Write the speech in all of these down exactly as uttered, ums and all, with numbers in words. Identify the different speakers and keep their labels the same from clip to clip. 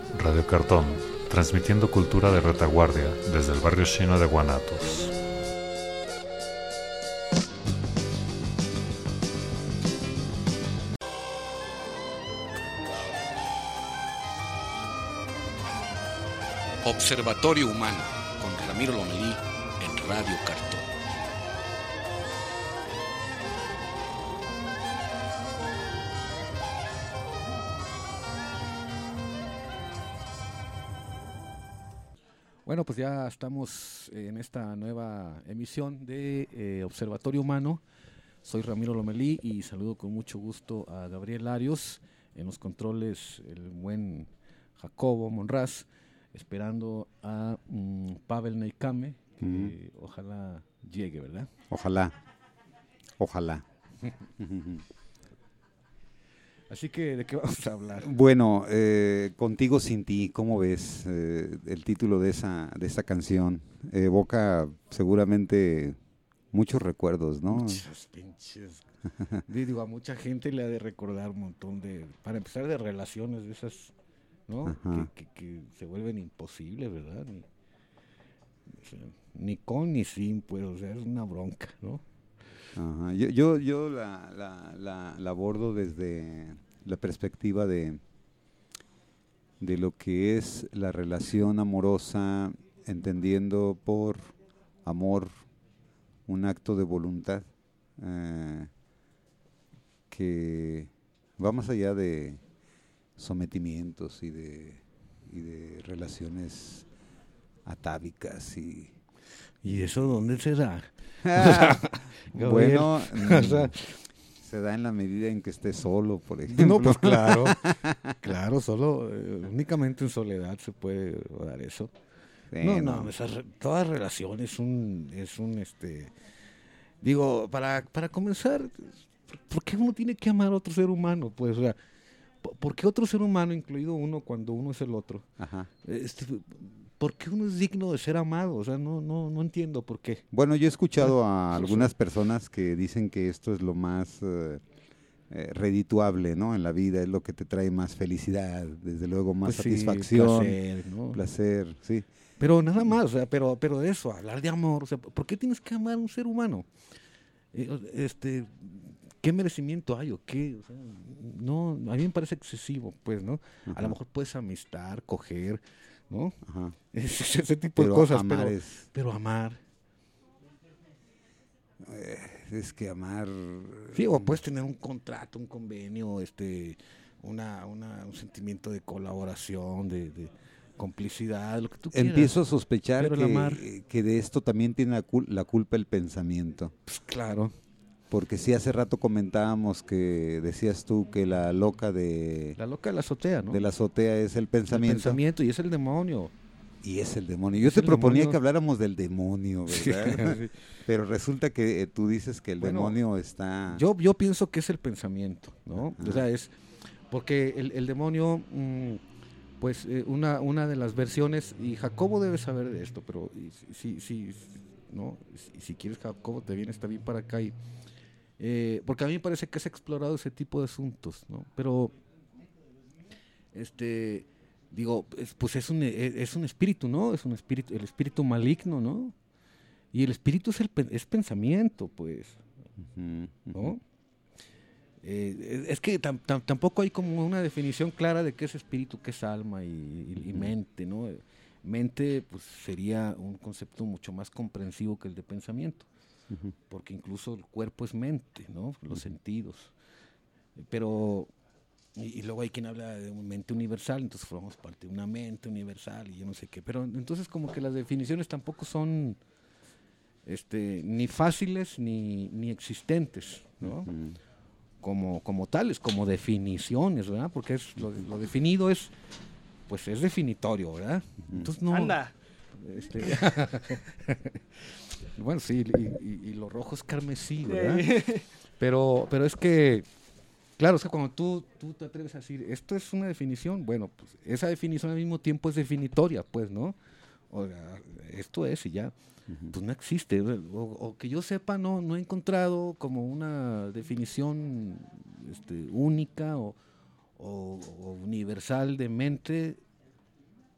Speaker 1: Radio Cartón, transmitiendo cultura de retaguardia desde el barrio chino de Guanatos.
Speaker 2: Observatorio Humano, con Ramiro Lomelí en Radio Cartón.
Speaker 3: Bueno, pues ya estamos en esta nueva emisión de eh, Observatorio Humano. Soy Ramiro Lomelí y saludo con mucho gusto a Gabriel Arios, en los controles el buen Jacobo Monraz, esperando a um, Pavel Neikame, que uh-huh. ojalá llegue, ¿verdad?
Speaker 4: Ojalá, ojalá.
Speaker 3: Así que, ¿de qué vamos a hablar?
Speaker 4: Bueno, eh, Contigo sin ti, ¿cómo ves eh, el título de esa de esta canción? Evoca seguramente muchos recuerdos, ¿no?
Speaker 3: Muchos pinches. Digo, a mucha gente le ha de recordar un montón de, para empezar, de relaciones de esas, ¿no? Que, que, que se vuelven imposibles, ¿verdad? Ni, o sea, ni con ni sin, pues, o sea, es una bronca, ¿no?
Speaker 4: Ajá. Yo, yo, yo la, la, la, la abordo desde la perspectiva de, de lo que es la relación amorosa, entendiendo por amor un acto de voluntad eh, que va más allá de sometimientos y de, y de relaciones atávicas y...
Speaker 3: ¿Y eso dónde se da?
Speaker 4: Bueno, o sea, se da en la medida en que esté solo, por ejemplo.
Speaker 3: No, pues claro, claro, solo, eh, únicamente en soledad se puede dar eso. Sí, no, no, no esas, todas relaciones es un, es un, este, digo, para, para comenzar, ¿por qué uno tiene que amar a otro ser humano? Pues, o sea, ¿por qué otro ser humano, incluido uno, cuando uno es el otro? Ajá. Este, ¿por qué uno es digno de ser amado? O sea, no, no, no entiendo por qué.
Speaker 4: Bueno, yo he escuchado a algunas personas que dicen que esto es lo más eh, eh, redituable, ¿no? En la vida, es lo que te trae más felicidad, desde luego más pues satisfacción, sí, placer, ¿no? Placer, sí.
Speaker 3: Pero nada más, o sea, pero, pero de eso, hablar de amor, o sea, ¿por qué tienes que amar a un ser humano? Este, ¿qué merecimiento hay o qué? O sea, no, a mí me parece excesivo, pues, ¿no? Uh-huh. A lo mejor puedes amistar, coger, ¿no? Ajá. Ese, ese tipo pero de cosas, amar pero, es... pero amar.
Speaker 4: Eh, es que amar...
Speaker 3: Sí, o puedes tener un contrato, un convenio, este, una, una, un sentimiento de colaboración, de, de complicidad, lo que tú quieras.
Speaker 4: Empiezo a sospechar que, que de esto también tiene la, cul- la culpa el pensamiento.
Speaker 3: Pues claro.
Speaker 4: Porque sí, hace rato comentábamos que decías tú que la loca de...
Speaker 3: La loca de la azotea, ¿no?
Speaker 4: De la azotea es el pensamiento.
Speaker 3: El pensamiento, y es el demonio.
Speaker 4: Y es el demonio. Yo es te proponía demonio. que habláramos del demonio, ¿verdad? Sí, sí. Pero resulta que eh, tú dices que el bueno, demonio está...
Speaker 3: Yo, yo pienso que es el pensamiento, ¿no? Ajá. O sea, es... Porque el, el demonio... Mmm, pues eh, una, una de las versiones, y Jacobo debe saber de esto, pero si, si, si, ¿no? si, si quieres, Jacobo, te vienes también para acá y... Eh, porque a mí me parece que se ha explorado ese tipo de asuntos, ¿no? Pero, este, digo, es, pues es un, es un espíritu, ¿no? Es un espíritu, el espíritu maligno, ¿no? Y el espíritu es, el, es pensamiento, pues, uh-huh, ¿no? Uh-huh. Eh, es que tam, tam, tampoco hay como una definición clara de qué es espíritu, qué es alma y, y, y mente, ¿no? Mente, pues, sería un concepto mucho más comprensivo que el de pensamiento. Uh-huh. Porque incluso el cuerpo es mente, ¿no? Los uh-huh. sentidos. Pero, y, y luego hay quien habla de una mente universal, entonces formamos parte de una mente universal y yo no sé qué. Pero entonces como que las definiciones tampoco son este, ni fáciles ni, ni existentes, ¿no? Uh-huh. Como, como tales, como definiciones, ¿verdad? Porque es lo, lo definido es, pues es definitorio, ¿verdad? Uh-huh. Entonces no...
Speaker 5: ¡Anda!
Speaker 3: Este, bueno, sí, y, y, y lo rojo es carmesí, ¿verdad? Sí. Pero, pero es que, claro, o sea, cuando tú, tú te atreves a decir, esto es una definición, bueno, pues esa definición al mismo tiempo es definitoria, pues, ¿no? O sea, esto es y ya, uh-huh. pues no existe, o, o que yo sepa, no, no he encontrado como una definición este, única o, o, o universal de mente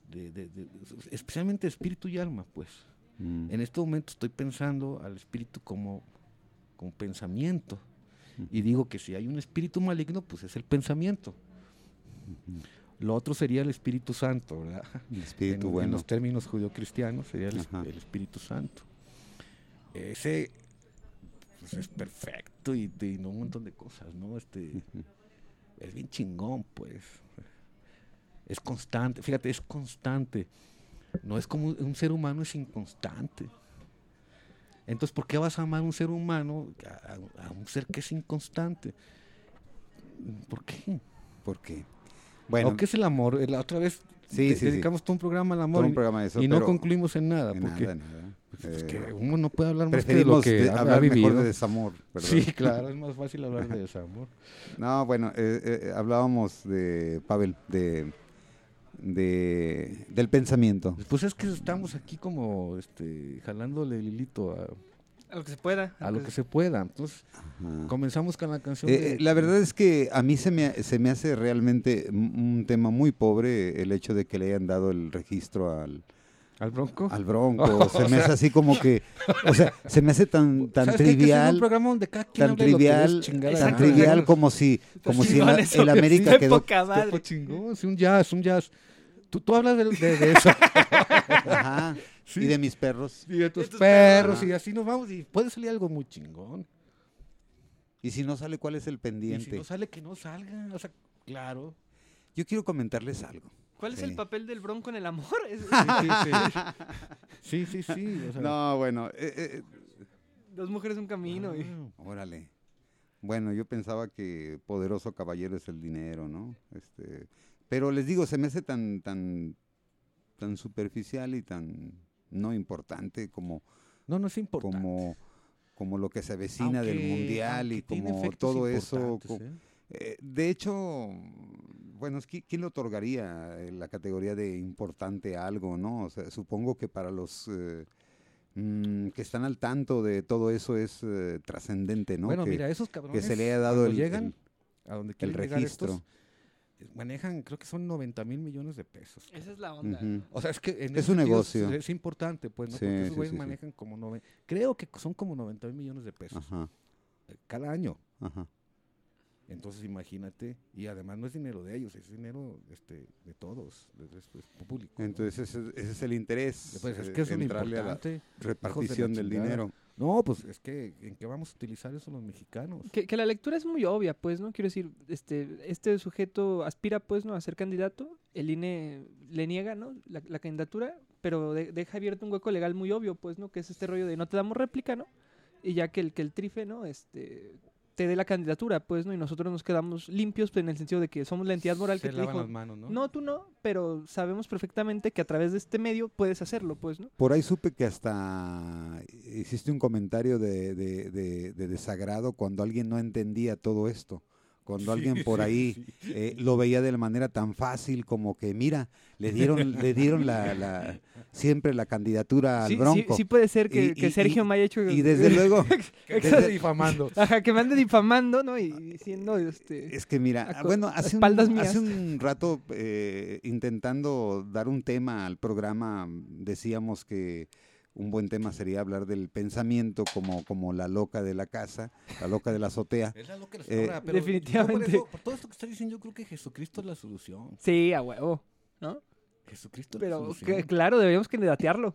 Speaker 3: de, de, de, especialmente espíritu y alma, pues.
Speaker 4: Mm.
Speaker 3: En este momento estoy pensando al espíritu como, como pensamiento. Uh-huh. Y digo que si hay un espíritu maligno, pues es el pensamiento. Uh-huh. Lo otro sería el Espíritu Santo, ¿verdad?
Speaker 4: El espíritu
Speaker 3: en,
Speaker 4: bueno.
Speaker 3: En los términos judio-cristianos sería el, el Espíritu Santo. Ese pues, es perfecto y, y no un montón de cosas, ¿no? Este, uh-huh. Es bien chingón, pues. Es constante, fíjate, es constante. No es como un ser humano, es inconstante. Entonces, ¿por qué vas a amar a un ser humano, a, a un ser que es inconstante? ¿Por qué?
Speaker 4: ¿Por qué? Bueno,
Speaker 3: ¿qué es el amor? La otra vez
Speaker 4: sí,
Speaker 3: de,
Speaker 4: sí,
Speaker 3: dedicamos
Speaker 4: sí.
Speaker 3: todo un programa al amor
Speaker 4: un
Speaker 3: y,
Speaker 4: programa de eso,
Speaker 3: y no concluimos en nada.
Speaker 4: En
Speaker 3: porque
Speaker 4: nada, nada.
Speaker 3: Pues
Speaker 4: Eh,
Speaker 3: que uno no puede hablar más que de
Speaker 4: preferimos
Speaker 3: lo que
Speaker 4: de,
Speaker 3: ha,
Speaker 4: hablar
Speaker 3: ha vivido.
Speaker 4: mejor de desamor, ¿verdad?
Speaker 3: Sí, claro, es más fácil hablar de desamor.
Speaker 4: No, bueno, eh, eh, hablábamos de, Pavel, de, de del pensamiento.
Speaker 3: Pues es que estamos aquí como este, jalándole el hilito a...
Speaker 5: A lo que se pueda.
Speaker 3: A lo que se pueda. Entonces,
Speaker 4: Ajá.
Speaker 3: comenzamos con la canción.
Speaker 4: Eh,
Speaker 3: de,
Speaker 4: la verdad es que a mí se me, se me hace realmente un tema muy pobre el hecho de que le hayan dado el registro al...
Speaker 3: ¿Al Bronco?
Speaker 4: Al Bronco.
Speaker 3: Oh,
Speaker 4: se me
Speaker 3: sea,
Speaker 4: hace así como que... O sea, se me hace tan, tan trivial...
Speaker 3: Un programa donde cada quien
Speaker 4: tan trivial,
Speaker 3: chingada,
Speaker 4: tan
Speaker 3: ¿no?
Speaker 4: trivial como si, como si la, el América
Speaker 5: sí,
Speaker 4: quedó...
Speaker 3: Chingón, sí, un jazz, un jazz. Tú, tú hablas de, de, de eso.
Speaker 4: Ajá. Sí. Y de mis perros.
Speaker 3: Y de tus,
Speaker 5: de tus
Speaker 3: perros.
Speaker 4: perros.
Speaker 3: Y así nos vamos. Y puede salir algo muy chingón.
Speaker 4: Y si no sale, ¿cuál es el pendiente?
Speaker 3: Y si no sale, que no salga. O sea, claro.
Speaker 4: Yo quiero comentarles algo.
Speaker 5: ¿Cuál es
Speaker 4: sí.
Speaker 5: el papel del Bronco en el amor?
Speaker 3: Sí, sí, sí. sí, sí o sea.
Speaker 4: No, bueno. Eh, eh,
Speaker 5: Dos mujeres, un camino.
Speaker 3: Ah,
Speaker 5: Y...
Speaker 4: Órale. Bueno, yo pensaba que poderoso caballero es el dinero, ¿no? Este, pero les digo, se me hace tan, tan, tan superficial y tan no importante como,
Speaker 3: no, no es importante.
Speaker 4: como, como lo que se avecina
Speaker 3: aunque,
Speaker 4: del mundial y como todo eso.
Speaker 3: ¿eh?
Speaker 4: Eh, de hecho, bueno, ¿quién le otorgaría la categoría de importante a algo, no? O sea, supongo que para los eh, mm, que están al tanto de todo eso es eh, trascendente, ¿no?
Speaker 3: Bueno,
Speaker 4: que,
Speaker 3: mira, esos cabrones
Speaker 4: que se le haya dado el,
Speaker 3: llegan
Speaker 4: el,
Speaker 3: a donde
Speaker 4: el registro.
Speaker 3: Estos, manejan, creo que son noventa mil millones de pesos.
Speaker 5: Esa es la onda.
Speaker 4: Uh-huh.
Speaker 3: O sea, es que en
Speaker 4: es un negocio.
Speaker 3: Es, es importante, pues, ¿no?
Speaker 4: Sí,
Speaker 3: Porque esos
Speaker 4: sí,
Speaker 3: güeyes
Speaker 4: sí,
Speaker 3: manejan
Speaker 4: sí.
Speaker 3: como nove... creo que son como noventa mil millones de pesos.
Speaker 4: Ajá.
Speaker 3: Cada año.
Speaker 4: Ajá.
Speaker 3: Entonces imagínate, y además no es dinero de ellos, es dinero este, de todos, de, de, de público.
Speaker 4: Entonces ese, ese es el interés,
Speaker 3: pues es que es un
Speaker 4: entrarle a la repartición del dinero.
Speaker 3: No, pues es que ¿en qué vamos a utilizar eso los mexicanos?
Speaker 5: Que, que la lectura es muy obvia, pues, ¿no? Quiero decir, este, este sujeto aspira, pues, ¿no? A ser candidato, el I N E le niega, ¿no? La, la candidatura, pero de, deja abierto un hueco legal muy obvio, pues, ¿no? Que es este rollo de no te damos réplica, ¿no? Y ya que el, que el trife, ¿no? Este... te dé la candidatura, pues, ¿no? Y nosotros nos quedamos limpios, pues, en el sentido de que somos la entidad moral
Speaker 3: Se
Speaker 5: que te
Speaker 3: lavan
Speaker 5: dijo,
Speaker 3: las manos, ¿no?
Speaker 5: no, tú no, pero sabemos perfectamente que a través de este medio puedes hacerlo, pues, ¿no?
Speaker 4: Por ahí supe que hasta hiciste un comentario de, de, de, de desagrado cuando alguien no entendía todo esto. Cuando
Speaker 3: sí,
Speaker 4: alguien por
Speaker 3: sí,
Speaker 4: ahí
Speaker 3: sí.
Speaker 4: eh, lo veía de la manera tan fácil como que, mira, le dieron, le dieron la, la, siempre la candidatura al
Speaker 5: Sí,
Speaker 4: Bronco.
Speaker 5: sí, sí puede ser que,
Speaker 4: Y-
Speaker 5: que
Speaker 4: y-
Speaker 5: Sergio
Speaker 4: y-
Speaker 5: me haya hecho...
Speaker 4: Y desde luego,
Speaker 3: Que
Speaker 4: desde-
Speaker 3: estás difamando.
Speaker 5: Ajá, que me ande difamando, ¿no? Y diciendo, este...
Speaker 4: es que mira,
Speaker 5: a co-
Speaker 4: bueno,
Speaker 5: a
Speaker 4: hace un,
Speaker 5: espaldas mías.
Speaker 4: hace un rato eh, intentando dar un tema al programa, decíamos que un buen tema sería hablar del pensamiento como, como la loca de la casa, la loca de la azotea.
Speaker 3: Es la loca de la
Speaker 4: Eh,
Speaker 3: señora, pero
Speaker 5: definitivamente.
Speaker 3: yo por, eso, por todo esto que está diciendo, yo creo que Jesucristo es la solución.
Speaker 5: Sí, a huevo, ¿no?
Speaker 3: Jesucristo es la
Speaker 5: Pero,
Speaker 3: solución.
Speaker 5: que, claro, deberíamos candidatearlo.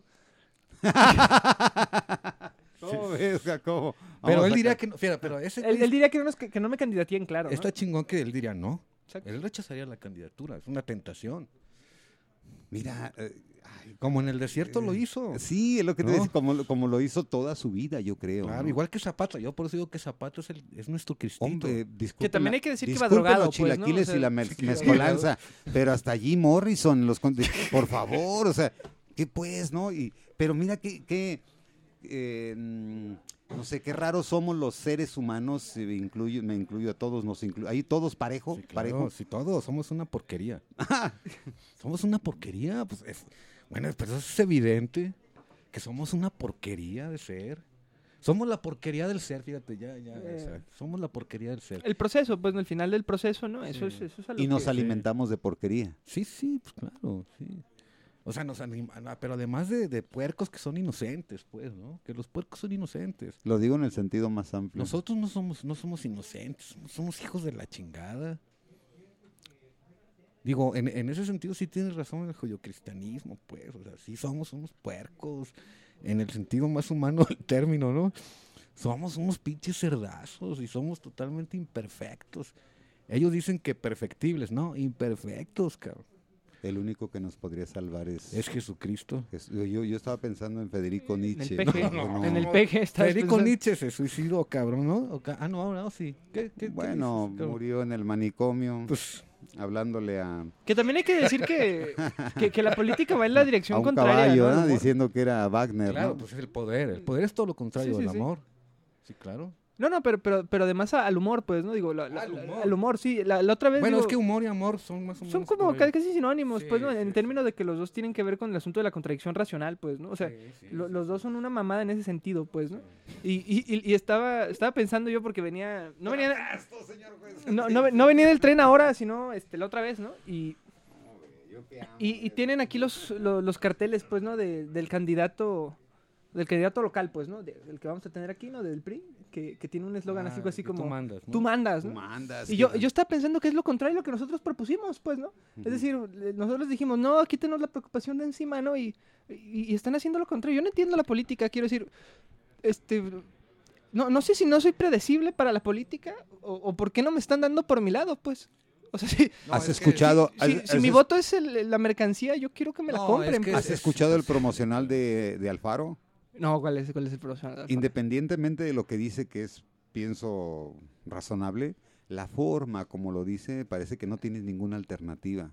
Speaker 4: ¿Cómo ves, Jacobo?
Speaker 3: Pero
Speaker 4: Vamos
Speaker 3: él
Speaker 4: a
Speaker 3: diría
Speaker 4: sacar-
Speaker 3: que no, fíjate, pero ese
Speaker 5: Él,
Speaker 3: güey
Speaker 5: él diría que no, nos- que, que no me candidateen, claro, ¿no?
Speaker 3: está chingón que él diría no.
Speaker 5: Exacto.
Speaker 3: Él rechazaría la candidatura, es una tentación.
Speaker 4: Mira, eh, ay,
Speaker 3: Como en el desierto lo hizo.
Speaker 4: sí, es lo que te
Speaker 3: ¿No?
Speaker 4: decía, como, como lo hizo toda su vida, yo creo.
Speaker 3: Claro,
Speaker 4: ¿no?
Speaker 3: igual que Zapata. Yo por eso digo que Zapata es, el, es nuestro Cristito.
Speaker 4: Hombre, disculpen
Speaker 5: Que también
Speaker 4: la-
Speaker 5: hay que decir que iba
Speaker 4: disculpen
Speaker 5: drogado,
Speaker 4: los
Speaker 5: pues, ¿no?
Speaker 4: chilaquiles
Speaker 5: O sea,
Speaker 4: y la mez-
Speaker 3: sí que iba
Speaker 4: mezcolanza, pero hasta Jim Morrison, los con- por favor, o sea, ¿qué pues, no? Y, pero mira que, que eh, mm, no sé, qué raros somos los seres humanos, eh, incluyo, me incluyo a todos, nos incluyo, ahí todos parejo,
Speaker 3: Sí, claro,
Speaker 4: parejo.
Speaker 3: sí, todos somos una porquería. Somos una porquería. Pues es- bueno, pero eso es evidente que somos una porquería de ser. Somos la porquería del ser, fíjate, ya, ya.
Speaker 5: Eh.
Speaker 3: o sea, somos la porquería del ser.
Speaker 5: El proceso, pues, ¿no? El final del proceso, ¿no? Eso
Speaker 3: Sí.
Speaker 5: es, eso es a lo
Speaker 4: Y nos
Speaker 5: que-
Speaker 4: alimentamos de porquería.
Speaker 3: Sí, sí, pues claro, sí. O sea, nos animan, pero además de, de puercos que son inocentes, pues, ¿no? Que los puercos son inocentes.
Speaker 4: Lo digo en el sentido más amplio.
Speaker 3: Nosotros no somos, no somos inocentes, somos, somos hijos de la chingada. Digo, en, en ese sentido sí tienes razón el judeocristianismo, pues, o sea, sí somos unos puercos, en el sentido más humano del término, ¿no? Somos unos pinches cerdazos y somos totalmente imperfectos. Ellos dicen que perfectibles, ¿no? Imperfectos, cabrón.
Speaker 4: El único que nos podría salvar es...
Speaker 3: Es Jesucristo.
Speaker 4: es- yo, yo estaba pensando en Federico Nietzsche.
Speaker 5: En el P G.
Speaker 4: No, no.
Speaker 5: En el P G está.
Speaker 3: Federico Nietzsche se suicidó, cabrón, ¿no? O ca- ah, no, no, sí. ¿Qué, qué, qué
Speaker 4: Bueno,
Speaker 3: dices, cabrón?
Speaker 4: murió en el manicomio,
Speaker 3: Pues,
Speaker 4: hablándole a,
Speaker 5: Que también hay que decir que, que, que la política va en la
Speaker 4: a
Speaker 5: dirección
Speaker 4: un
Speaker 5: contraria.
Speaker 4: caballo,
Speaker 5: ¿no?
Speaker 4: ¿no?
Speaker 5: Al humor.
Speaker 4: Diciendo que era Wagner,
Speaker 3: claro,
Speaker 4: ¿no?
Speaker 3: pues es el poder. El poder es todo lo contrario
Speaker 5: Sí, sí,
Speaker 3: del
Speaker 5: sí.
Speaker 3: amor. Sí, claro.
Speaker 5: No, no, pero, pero, pero además a- al humor, pues, ¿no? Digo, la- la-
Speaker 3: Al
Speaker 5: la-
Speaker 3: humor.
Speaker 5: al humor, sí. La, la otra vez.
Speaker 3: Bueno,
Speaker 5: digo,
Speaker 3: es que humor y amor son más o menos...
Speaker 5: son como
Speaker 3: por ahí.
Speaker 5: ca- casi sinónimos,
Speaker 3: Sí,
Speaker 5: pues, ¿no?
Speaker 3: sí,
Speaker 5: En
Speaker 3: sí.
Speaker 5: términos de que los dos tienen que ver con el asunto de la contradicción racional, pues, ¿no? O sea,
Speaker 3: Sí, sí,
Speaker 5: lo-
Speaker 3: sí.
Speaker 5: los dos son una mamada en ese sentido, pues, ¿no? Y, y, y- y estaba, estaba pensando yo porque venía... No venía, no, no, no venía del tren ahora, sino este, la otra vez, ¿no? Y, y, y tienen aquí los, los, los carteles, pues, ¿no? De, del candidato... Del candidato local, pues, ¿no? De- del que vamos a tener aquí, ¿no? Del P R I, que, que tiene un eslogan
Speaker 3: Ah,
Speaker 5: así, así
Speaker 3: que
Speaker 5: como...
Speaker 3: Tú mandas, ¿no?
Speaker 5: Tú mandas,
Speaker 4: Tú
Speaker 5: ¿no?
Speaker 4: mandas.
Speaker 5: Y yo, yo estaba pensando que es lo contrario de lo que nosotros propusimos, pues, ¿no? Es decir, le- nosotros dijimos, no, aquí tenemos la preocupación de encima, ¿no? Y, y, y están haciendo lo contrario. Yo no entiendo la política, quiero decir, este... No, no sé si no soy predecible para la política o, o por qué no me están dando por mi lado, pues. O sea, si,
Speaker 3: No,
Speaker 4: ¿Has
Speaker 3: es que
Speaker 4: escuchado?
Speaker 5: si,
Speaker 4: has-
Speaker 5: si
Speaker 4: has
Speaker 5: mi
Speaker 4: es-
Speaker 5: voto es el- la mercancía, yo quiero que me la
Speaker 3: No,
Speaker 5: compren,
Speaker 3: es que
Speaker 5: pues.
Speaker 4: ¿Has escuchado el promocional de, de Alfaro?
Speaker 5: No, ¿cuál es, cuál es el profesional?
Speaker 4: Independientemente de lo que dice, que es, pienso, razonable, la forma como lo dice parece que no tienes ninguna alternativa.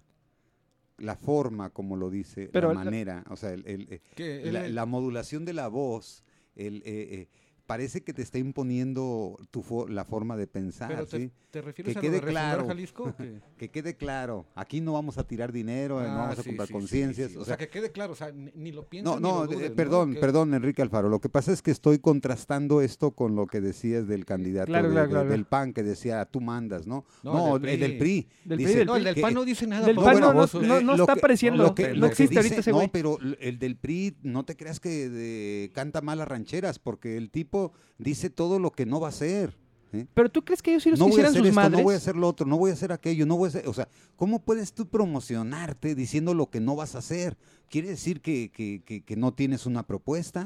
Speaker 4: La forma como lo dice,
Speaker 5: Pero
Speaker 4: la
Speaker 5: la-
Speaker 4: manera, o sea, el- el- eh,
Speaker 3: Que
Speaker 4: la,
Speaker 3: él-
Speaker 4: la modulación de la voz, el, eh, eh, parece que te está imponiendo tu fo- la forma de pensar,
Speaker 3: Pero te,
Speaker 4: ¿sí?
Speaker 3: ¿te refieres
Speaker 4: Que
Speaker 3: a
Speaker 4: quede
Speaker 3: lo de refundar
Speaker 4: claro.
Speaker 3: Jalisco? o qué?
Speaker 4: Que quede claro, aquí no vamos a tirar dinero, eh, no
Speaker 3: Ah,
Speaker 4: vamos a
Speaker 3: sí,
Speaker 4: comprar
Speaker 3: sí, sí,
Speaker 4: conciencias,
Speaker 3: sí.
Speaker 4: o
Speaker 3: O
Speaker 4: sea,
Speaker 3: sea, que quede claro, o sea, ni, ni lo
Speaker 4: no,
Speaker 3: pienses
Speaker 4: no,
Speaker 3: ni lo
Speaker 4: eh,
Speaker 3: dudes, ¿no?
Speaker 4: perdón,
Speaker 3: Que-
Speaker 4: perdón, Enrique Alfaro. Lo que pasa es que estoy contrastando esto con lo que decías del candidato
Speaker 5: Claro,
Speaker 4: de-
Speaker 5: claro,
Speaker 4: de-
Speaker 5: claro.
Speaker 4: del P A N que decía tú mandas, ¿no?
Speaker 3: No,
Speaker 4: No,
Speaker 3: del
Speaker 4: el del P R I.
Speaker 5: Del
Speaker 4: dice,
Speaker 5: P R I, del
Speaker 3: No, el del
Speaker 4: que-
Speaker 3: P A N no dice nada.
Speaker 5: Del
Speaker 3: por
Speaker 5: P A N no,
Speaker 3: baboso.
Speaker 5: no, no
Speaker 4: eh, lo
Speaker 5: está
Speaker 4: que-
Speaker 5: apareciendo.
Speaker 4: lo que-
Speaker 5: no
Speaker 4: lo que
Speaker 5: existe ahorita
Speaker 4: dice-
Speaker 5: ese
Speaker 4: no,
Speaker 5: güey.
Speaker 4: pero el del P R I, no te creas que de- canta malas rancheras, porque el tipo dice todo lo que no va a hacer. ¿eh?
Speaker 5: Pero tú crees que ellos sí los
Speaker 4: No voy a
Speaker 5: quisieran
Speaker 4: hacer
Speaker 5: sus
Speaker 4: esto,
Speaker 5: madres.
Speaker 4: no voy a hacer lo otro, no voy a hacer aquello, no voy a hacer, o sea, ¿cómo puedes tú promocionarte diciendo lo que no vas a hacer? ¿Quiere decir que, que, que, que no tienes una propuesta?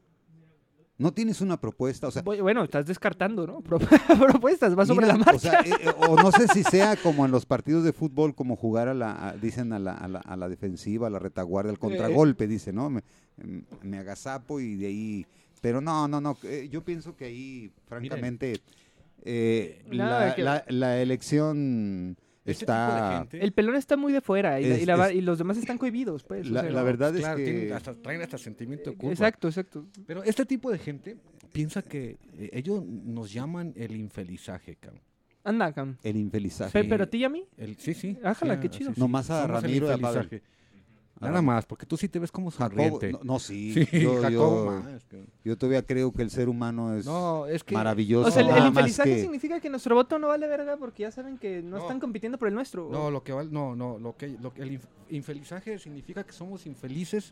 Speaker 4: No tienes una propuesta, o sea,
Speaker 5: Bu- Bueno, estás descartando, ¿no? Pro- Propuestas, va sobre
Speaker 4: mira,
Speaker 5: la marcha.
Speaker 4: O, sea, eh, eh, o no sé si sea como en los partidos de fútbol, como jugar a la, a- dicen a la, a, la, a la defensiva, a la retaguardia, al contragolpe, dice, ¿no? Me, em, me agazapo y de ahí... Pero no, no, no, eh, yo pienso que ahí, francamente, eh,
Speaker 5: Nada,
Speaker 4: la,
Speaker 5: que-
Speaker 4: la- la elección
Speaker 3: Ese tipo de
Speaker 4: está...
Speaker 3: gente,
Speaker 5: El pelón está muy de fuera y, la-
Speaker 4: Es-
Speaker 5: y, la va-
Speaker 4: es-
Speaker 5: y los demás están cohibidos, pues. o
Speaker 4: La,
Speaker 5: sea,
Speaker 4: la
Speaker 5: no.
Speaker 4: verdad
Speaker 3: claro,
Speaker 4: es
Speaker 3: tienen
Speaker 4: que...
Speaker 3: hasta- traen hasta sentimiento de culpa.
Speaker 5: Exacto, exacto.
Speaker 3: Pero este tipo de gente piensa que eh, ellos nos llaman el infelizaje, cabrón.
Speaker 5: Anda, Cam.
Speaker 4: El infelizaje.
Speaker 5: Pe- Pero a ti y a mí.
Speaker 3: El, sí, sí.
Speaker 5: Ájala,
Speaker 3: sí,
Speaker 5: qué
Speaker 3: ah,
Speaker 5: chido.
Speaker 3: sí, sí.
Speaker 4: Nomás a
Speaker 3: Somos el
Speaker 4: Ramiro y a Pavel.
Speaker 3: infelizaje.
Speaker 4: A
Speaker 3: Nada
Speaker 4: Ram-
Speaker 3: más, porque tú sí te ves como
Speaker 4: Jacobo,
Speaker 3: sonriente.
Speaker 4: no, no, sí,
Speaker 3: Sí,
Speaker 4: yo,
Speaker 3: Jacobo
Speaker 4: yo,
Speaker 3: más, cabrón.
Speaker 4: yo todavía creo que el ser humano es
Speaker 3: No, es que...
Speaker 4: maravilloso.
Speaker 5: O sea, el, el
Speaker 4: nada más
Speaker 5: infelizaje
Speaker 4: que-
Speaker 5: significa que nuestro voto no vale verga porque ya saben que no,
Speaker 3: No.
Speaker 5: están compitiendo por el nuestro.
Speaker 3: No, lo que vale, no, no, lo que, lo que el inf- infelizaje significa que somos infelices.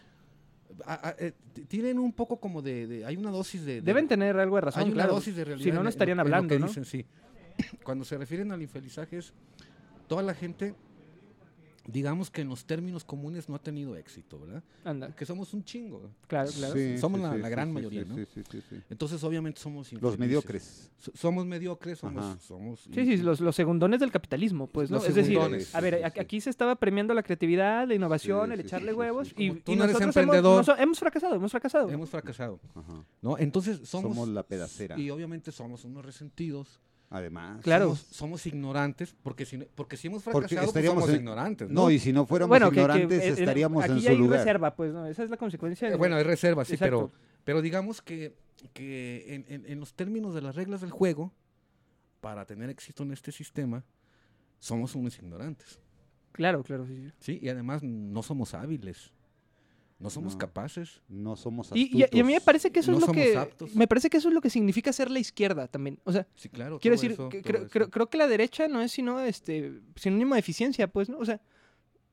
Speaker 3: A- a- eh, t- tienen un poco como de, de- hay una dosis de, de-
Speaker 5: Deben tener algo de razón,
Speaker 3: hay una
Speaker 5: claro.
Speaker 3: dosis de realidad.
Speaker 5: Si no,
Speaker 3: en-
Speaker 5: no
Speaker 3: en
Speaker 5: estarían
Speaker 3: lo- en lo
Speaker 5: hablando,
Speaker 3: que
Speaker 5: ¿no?
Speaker 3: dicen, sí. Cuando se refieren al infelizaje es toda la gente, digamos que en los términos comunes no ha tenido éxito, ¿verdad?
Speaker 5: Anda,
Speaker 3: Que somos un chingo.
Speaker 5: claro, claro.
Speaker 4: Sí,
Speaker 3: Somos
Speaker 4: sí,
Speaker 3: la-
Speaker 4: sí,
Speaker 3: la
Speaker 4: sí,
Speaker 3: gran
Speaker 4: sí,
Speaker 3: mayoría,
Speaker 4: sí,
Speaker 3: ¿no?
Speaker 4: sí, sí, sí, sí.
Speaker 3: Entonces obviamente somos infelices.
Speaker 4: Los mediocres.
Speaker 3: So- somos mediocres, somos...
Speaker 4: Ajá.
Speaker 3: somos
Speaker 5: Sí, sí, los, los segundones del capitalismo, pues, ¿no?
Speaker 3: Los
Speaker 5: Es decir,
Speaker 3: segundones.
Speaker 5: a ver,
Speaker 4: Sí, sí,
Speaker 5: a-
Speaker 4: sí.
Speaker 5: aquí se estaba premiando la creatividad, la innovación,
Speaker 4: Sí,
Speaker 5: el
Speaker 4: sí,
Speaker 5: echarle
Speaker 4: sí, sí,
Speaker 5: huevos
Speaker 4: sí.
Speaker 5: y,
Speaker 3: Como tú
Speaker 5: y
Speaker 3: no eres
Speaker 5: nosotros hemos,
Speaker 3: emprendedor.
Speaker 5: noso- hemos fracasado, hemos fracasado.
Speaker 3: Hemos fracasado,
Speaker 4: Ajá.
Speaker 3: ¿no? Entonces somos...
Speaker 4: Somos la pedacera.
Speaker 3: Y obviamente somos unos resentidos.
Speaker 4: Además.
Speaker 5: Claro.
Speaker 3: Somos, somos ignorantes, porque si, no- porque si hemos
Speaker 4: Porque
Speaker 3: fracasado, pues
Speaker 4: estaríamos
Speaker 3: somos
Speaker 4: en-
Speaker 3: ignorantes,
Speaker 4: No,
Speaker 3: ¿no?
Speaker 4: y si no fuéramos
Speaker 5: Bueno, que- que,
Speaker 4: ignorantes,
Speaker 5: eh, eh,
Speaker 4: estaríamos
Speaker 5: aquí
Speaker 4: en
Speaker 5: ya
Speaker 4: su
Speaker 5: hay
Speaker 4: lugar.
Speaker 5: reserva, pues, ¿no? Esa es la consecuencia.
Speaker 3: Eh,
Speaker 5: de-
Speaker 3: bueno, hay reservas, sí, pero,
Speaker 5: Exacto.
Speaker 3: pero digamos que, que en, en- en los términos de las reglas del juego, para tener éxito en este sistema, somos unos ignorantes,
Speaker 5: Claro, claro, sí, sí.
Speaker 3: ¿sí? Y además no somos hábiles, no somos
Speaker 4: No.
Speaker 3: capaces.
Speaker 4: No somos
Speaker 5: Y, y a-
Speaker 4: astutos.
Speaker 5: y a mí me parece que eso
Speaker 3: No
Speaker 5: es lo
Speaker 3: somos
Speaker 5: que
Speaker 3: aptos.
Speaker 5: me parece que eso es lo que significa ser la izquierda también. O sea,
Speaker 3: Sí, claro.
Speaker 5: quiero
Speaker 3: todo
Speaker 5: decir,
Speaker 3: eso,
Speaker 5: que
Speaker 3: todo
Speaker 5: creo,
Speaker 3: eso.
Speaker 5: creo, creo que la derecha no es sino este sinónimo de eficiencia, pues, ¿no? O sea,